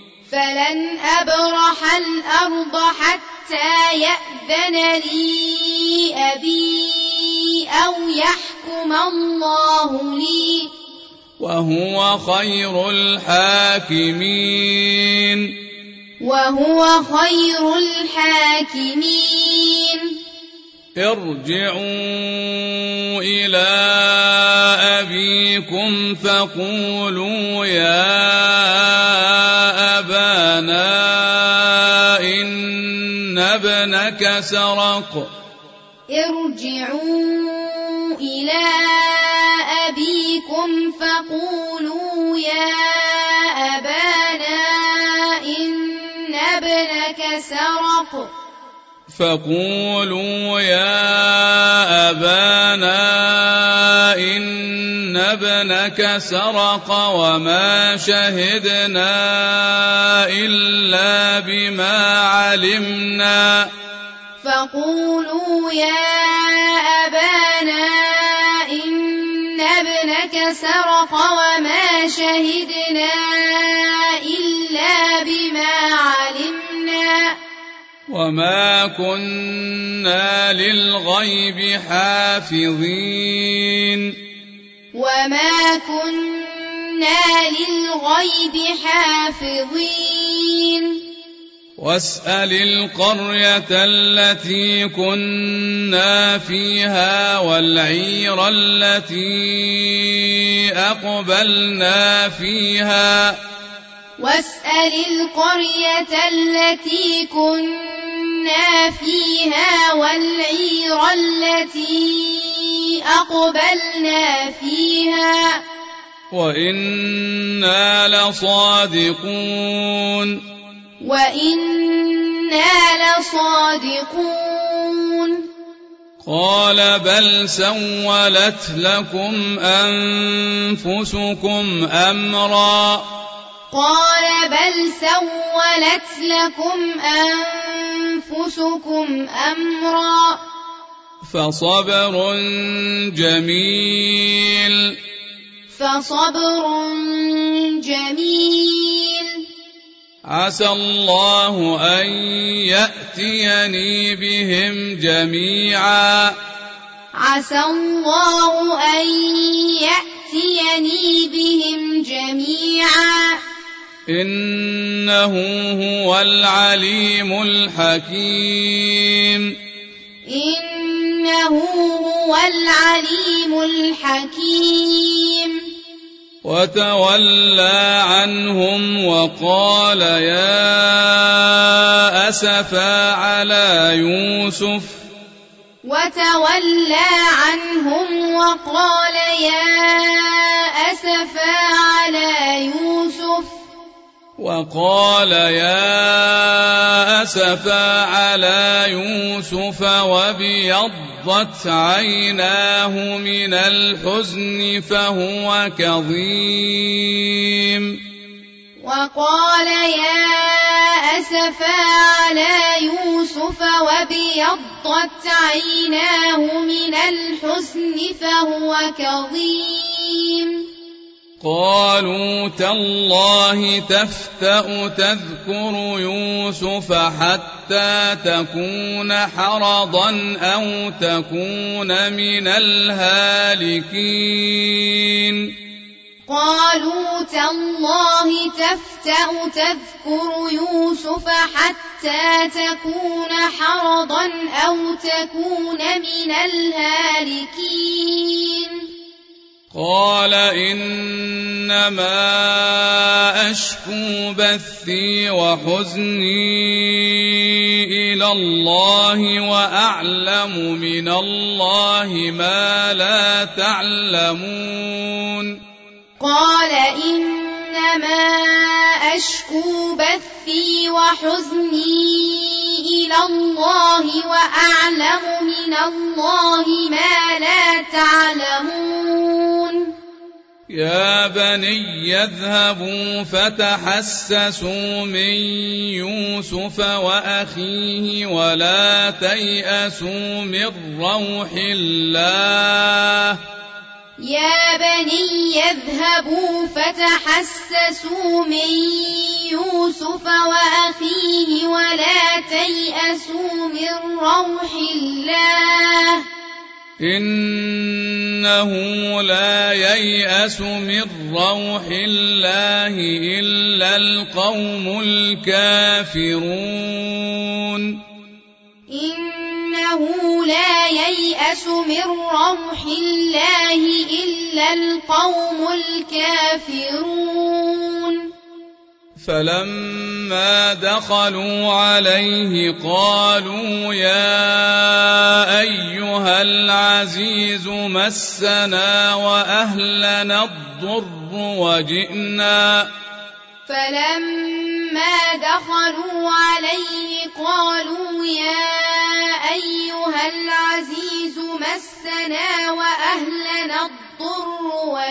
وهو خير الحاكمين ارجعوا إلى أبيكم فقولوا يا أبانا إن ابنك سرق وما شهدنا إلا بما علمنا وما كنا للغيب حافظين واسأل القرية التي كنا فيها والعير التي أقبلنا فيها وإنا لصادقون قال بل سولت لكم أنفسكم أمرا فصبر جميل عسى الله أن يأتيني بهم جميعا إنه هو العليم الحكيم وتولى عنهم وقال يا أسفا على يوسف وابيضت عيناه من الحزن فهو كظيم وقال يا أسفا على يوسف وابيضت عيناه من الحزن فهو كظيم قالوا تالله تفتأ تذكر يوسف حتى تكون حرضا أو تكون من الهالكين قالوا تالله تفتأ تذكر يوسف حتى تكون حرضا أو تكون من الهالكين قال إنما أشكو بثي وحزني إلى الله وأعلم من الله ما لا تعلمون قال إنما أشكو بثي وحزني إلى الله وأعلم من الله ما لا تعلمون يا بني اذهبوا فتحسسوا من يوسف وأخيه ولا تيأسوا من روح الله يا بني اذهبوا فتحسسوا من يوسف وأخيه ولا تيأسوا من روح الله إنه لا ييأس من روح الله إلا القوم الكافرون إنه لا ييأس من روح الله إلا القوم الكافرون فلما دخلوا عليه قالوا يا أيها العزيز مسنا وأهلنا الضر فلما دخلوا عليه قالوا يا أيها العزيز مسنا وأهلنا الضر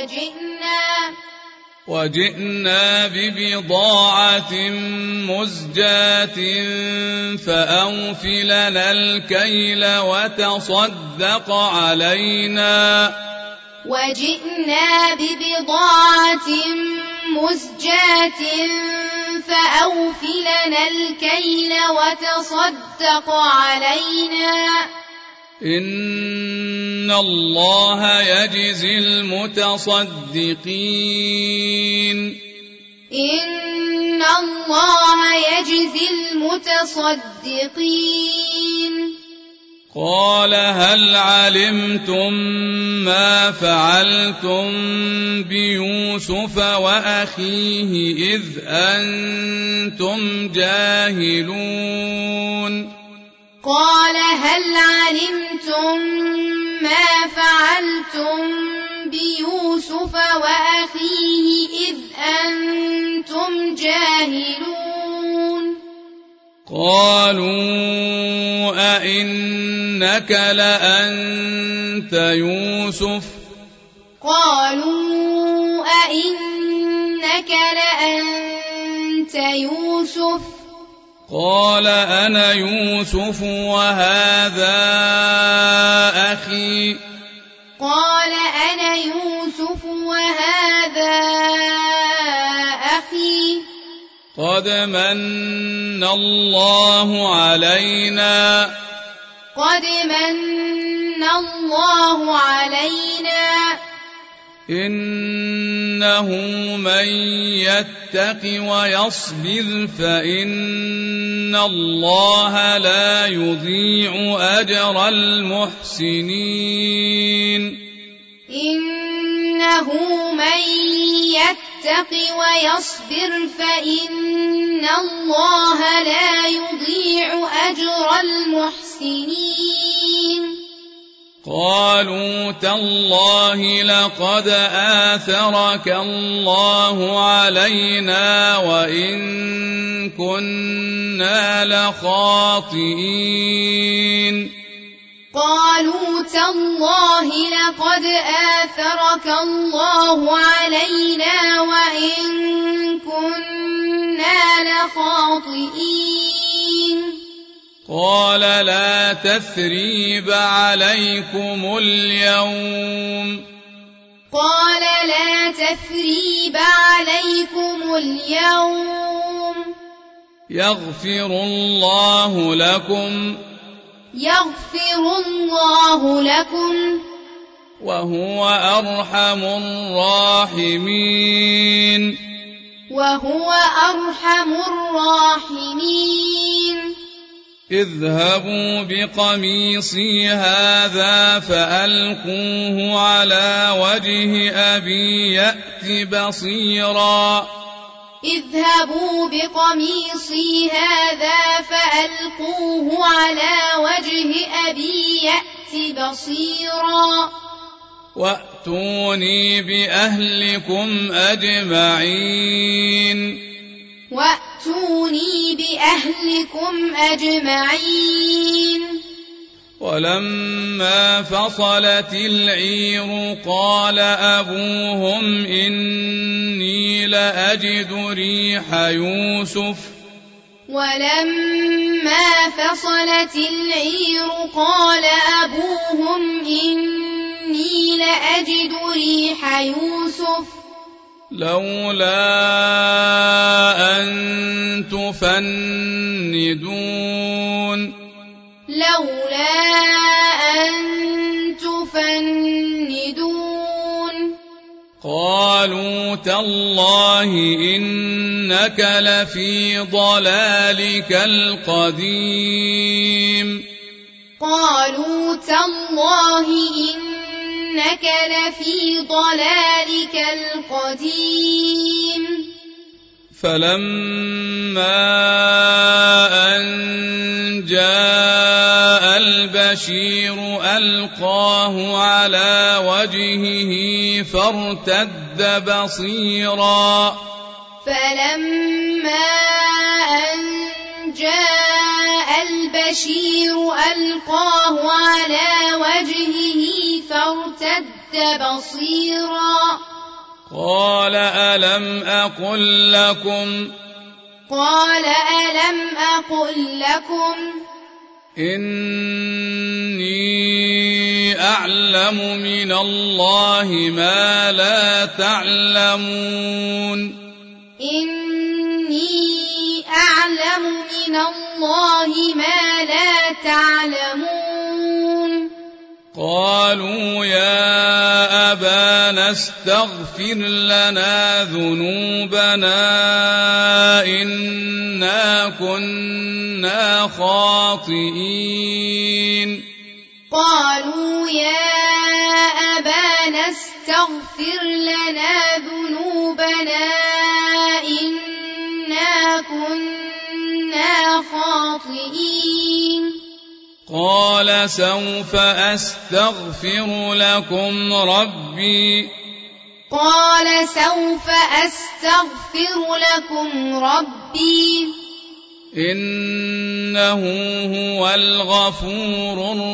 وجئنا ببضاعة مزجاة فأوف لنا الكيل وتصدق علينا وجئنا ببضاعة مزجاة فأوف لنا الكيل وتصدق علينا إن الله يجزي المتصدقين إن الله يجزي المتصدقين قال هل علمتم ما فعلتم بيوسف وأخيه إذ أنتم جاهلون قال هل علمتم ما فعلتم بيوسف وأخيه إذ أنتم جاهلون قالوا أئنك لأنت يوسف قالوا أئنك لأنت يوسف قال أنا يوسف وهذا أخي قال أنا يوسف وهذا أخي قد من الله علينا إنه من يتق ويصبر فإن الله لا يضيع أجر المحسنين إنه من يتق ويصبر فإن الله لا يضيع أجر المحسنين قالوا تالله لقد آثرك الله علينا وإن كنا لخاطئين قالوا تالله لقد آثرك الله علينا وإن كنا لخاطئين قال لا تثريب عليكم اليوم يغفر الله لكم وهو أرحم الراحمين اذهبوا بقميصي هذا فألقوه على وجه أبي يأت بصيرا وأتوني بأهلكم أجمعين ولما فصلت العير قال أبوهم إني لأجد ريح يوسف لولا أن تفندون قالوا تالله إنك لفي ضلالك القديم فلما أن جاء البشير ألقاه على وجهه فارتد بصيرا قال ألم أقل لكم إني أعلم من الله ما لا تعلمون قالوا يا أبانا استغفر لنا ذنوبنا إنا كنا خاطئين قال سوف أستغفر لكم ربي إنه هو الغفور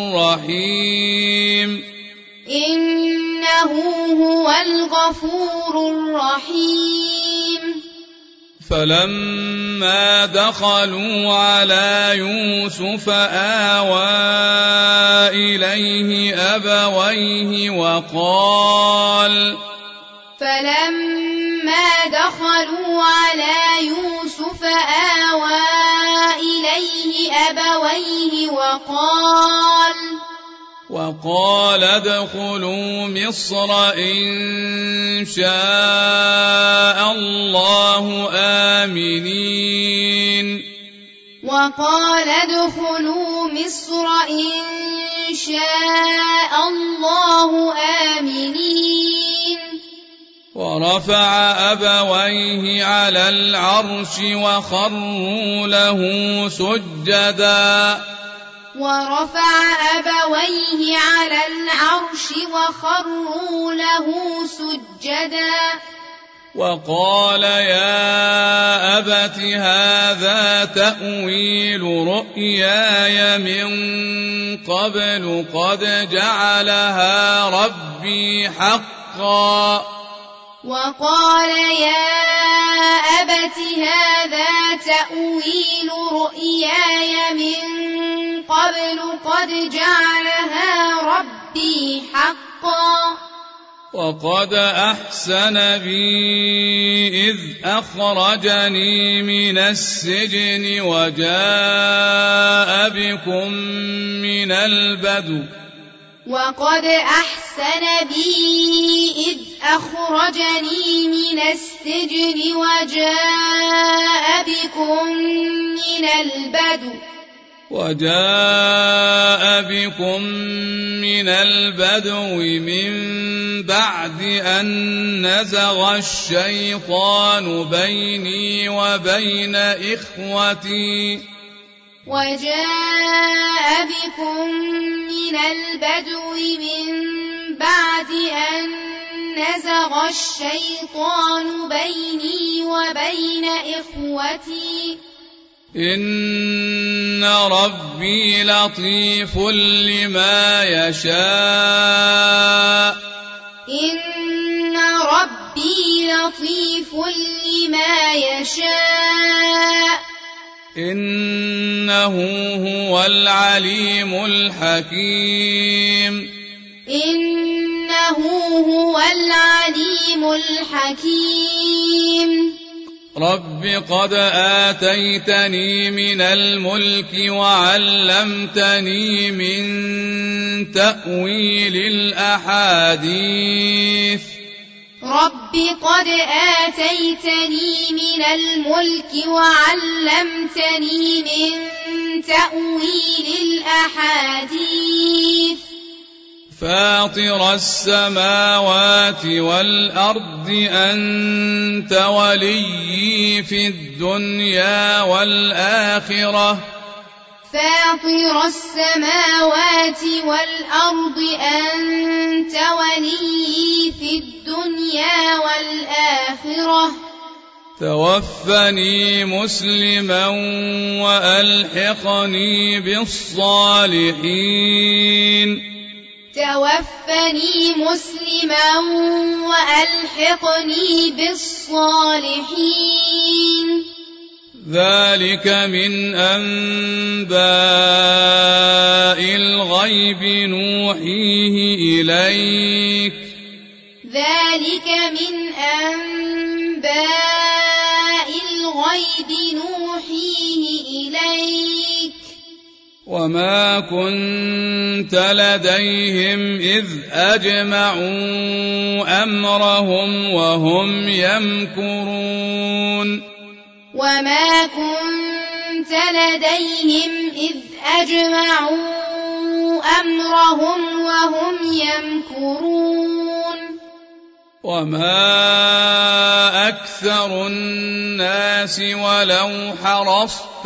الرحيم فلما دخلوا على يوسف آوى إليه أبويه وقال ادخلوا مصر إن شاء الله آمنين ورفع أبويه على العرش وخروا له سجدا وقال يا أبت هذا تأويل رؤياي من قبل قد جعلها ربي حقا وقال يا أبت هذا تأويل رؤياي من قبل قد جعلها ربي حقا وقد أحسن بي إذ أخرجني من السجن وجاء بكم من البدو وقد أحسن بي إذ أخرجني من السجن وجاء بكم من البدو من بعد أن نزغ الشيطان بيني وبين إخوتي وجاء بكم من البدو من بعد أن نزغ الشيطان بيني وبين إخوتي إن ربي لطيف لما يشاء إن ربي لطيف لما يشاء إنه هو العليم الحكيم إنه هو العليم الحكيم رب قد آتيتني من الملك وعلمتني من تأويل الأحاديث رب قد آتيتني من الملك وعلمتني من تأويل الأحاديث فاطر السماوات والأرض أنت وليي في الدنيا والآخرة فاطر السماوات والأرض أنت وليي في الدنيا والآخرة توفني مسلما وألحقني بالصالحين توفني مسلما وألحقني بالصالحين ذلك من أنباء الغيب نوحيه إليك ذلك من أنباء الغيب نوحيه إليك وما كنت لديهم إذ أجمعوا أمرهم وهم يمكرون وما كنت لديهم إذ أجمعوا أمرهم وهم يمكرون وما أكثر الناس ولو حرصت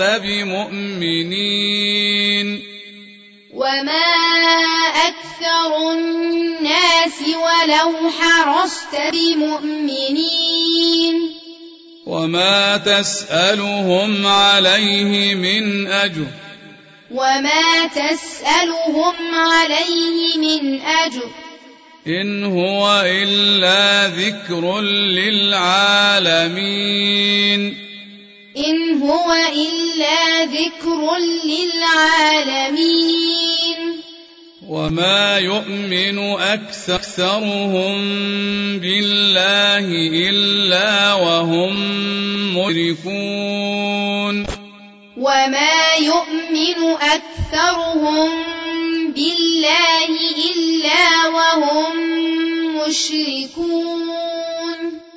بمؤمنين وما أكثر الناس ولو حرصت بمؤمنين وما تسألهم عليه من أجر وما تسألهم عليه من أجر إن هو إلا ذكر للعالمين إن هو إلا ذكر للعالمين وما يؤمن أكثرهم بالله إلا وهم مشركون وما يؤمن أكثرهم بالله إلا وهم مشركون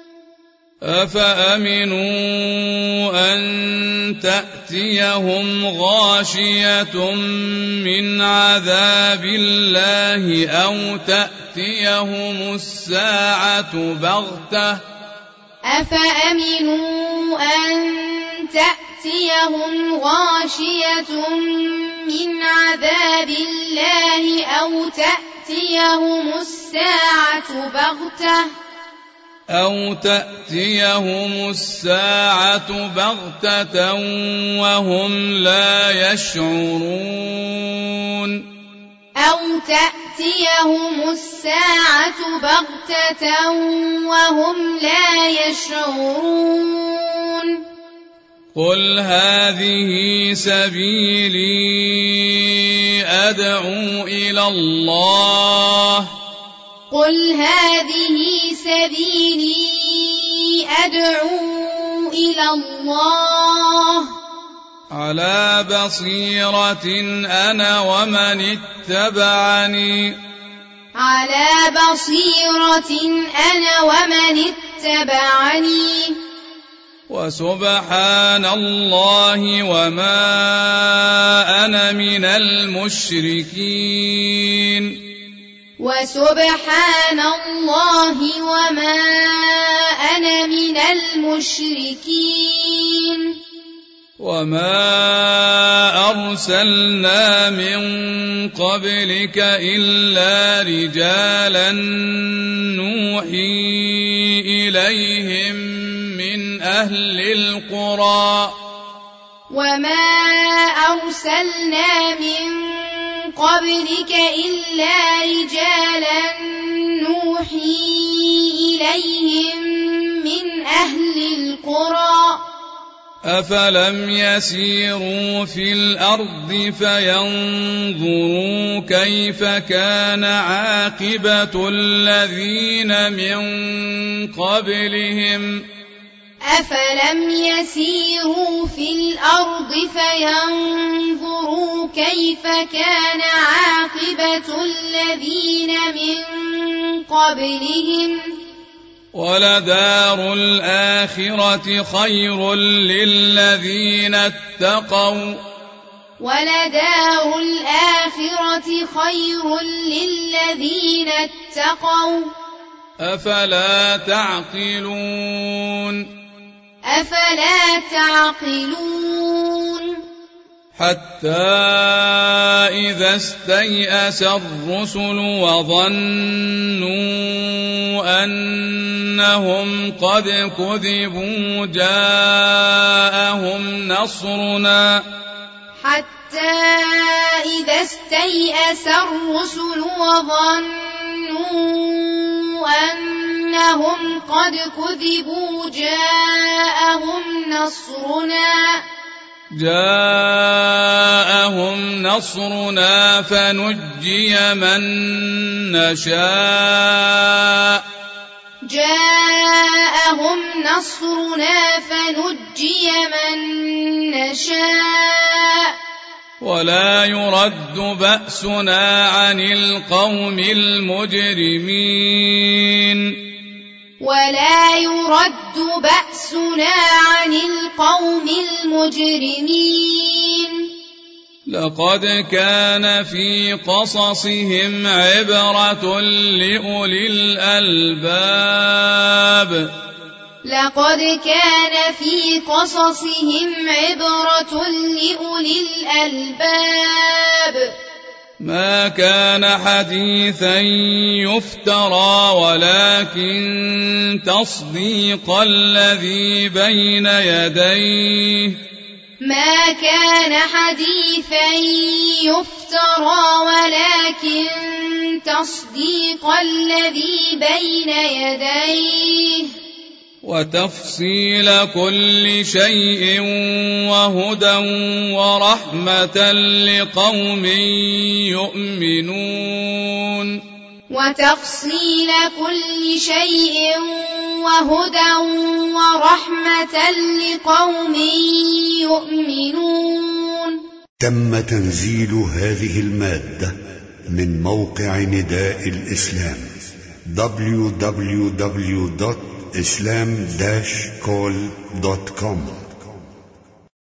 أفأمنوا أن تأتيهم غاشية من عذاب الله أو تأتيهم الساعة بغتة أفأمنوا أن تأتيهم غاشية من عذاب الله أو تأتيهم الساعة بغتة أو تأتيهم الساعة بغتة وهم لا يشعرون أو تأتيهم الساعة بغتة وهم لا يشعرون قل هذه سبيلي أدعو إلى الله قل هذه سبيلي أدعو إلى الله على بصيرة أنا ومن اتبعني على بصيرة أنا ومن اتبعني وسبحان الله وما أنا من المشركين وسبحان الله وما أنا من المشركين وما أرسلنا من قبلك إلا رجالا نوحي إليهم من أهل القرى وما أرسلنا من قبلك إلا رجالا نوحي إليهم من أهل القرى أفلم يسيروا في الأرض فينظروا كيف كان عاقبة الذين من قبلهم أفلم يسيروا في الأرض فينظروا كيف كان عاقبة الذين من قبلهم ولدار الآخرة خير للذين اتقوا ولدار الآخرة خير للذين اتقوا أفلا تعقلون أفلا تعقلون حتى إذا استيأس الرسل وظنوا أنهم قد كذبوا جاءهم نصرنا حتى إذا استيأس الرسل وظنوا أنهم قد كذبوا جاءهم نصرنا فنجي من نشاء ولا يرد بأسنا عن القوم المجرمين لقد كان في قصصهم عبرة لأولي الألباب ما كان حديثا يفترى ولكن تصديق الذي بين يديه وتفصيل كل شيء وهدى ورحمة لقوم يؤمنون تم تنزيل هذه المادة من موقع نداء الإسلام www.islam-call.com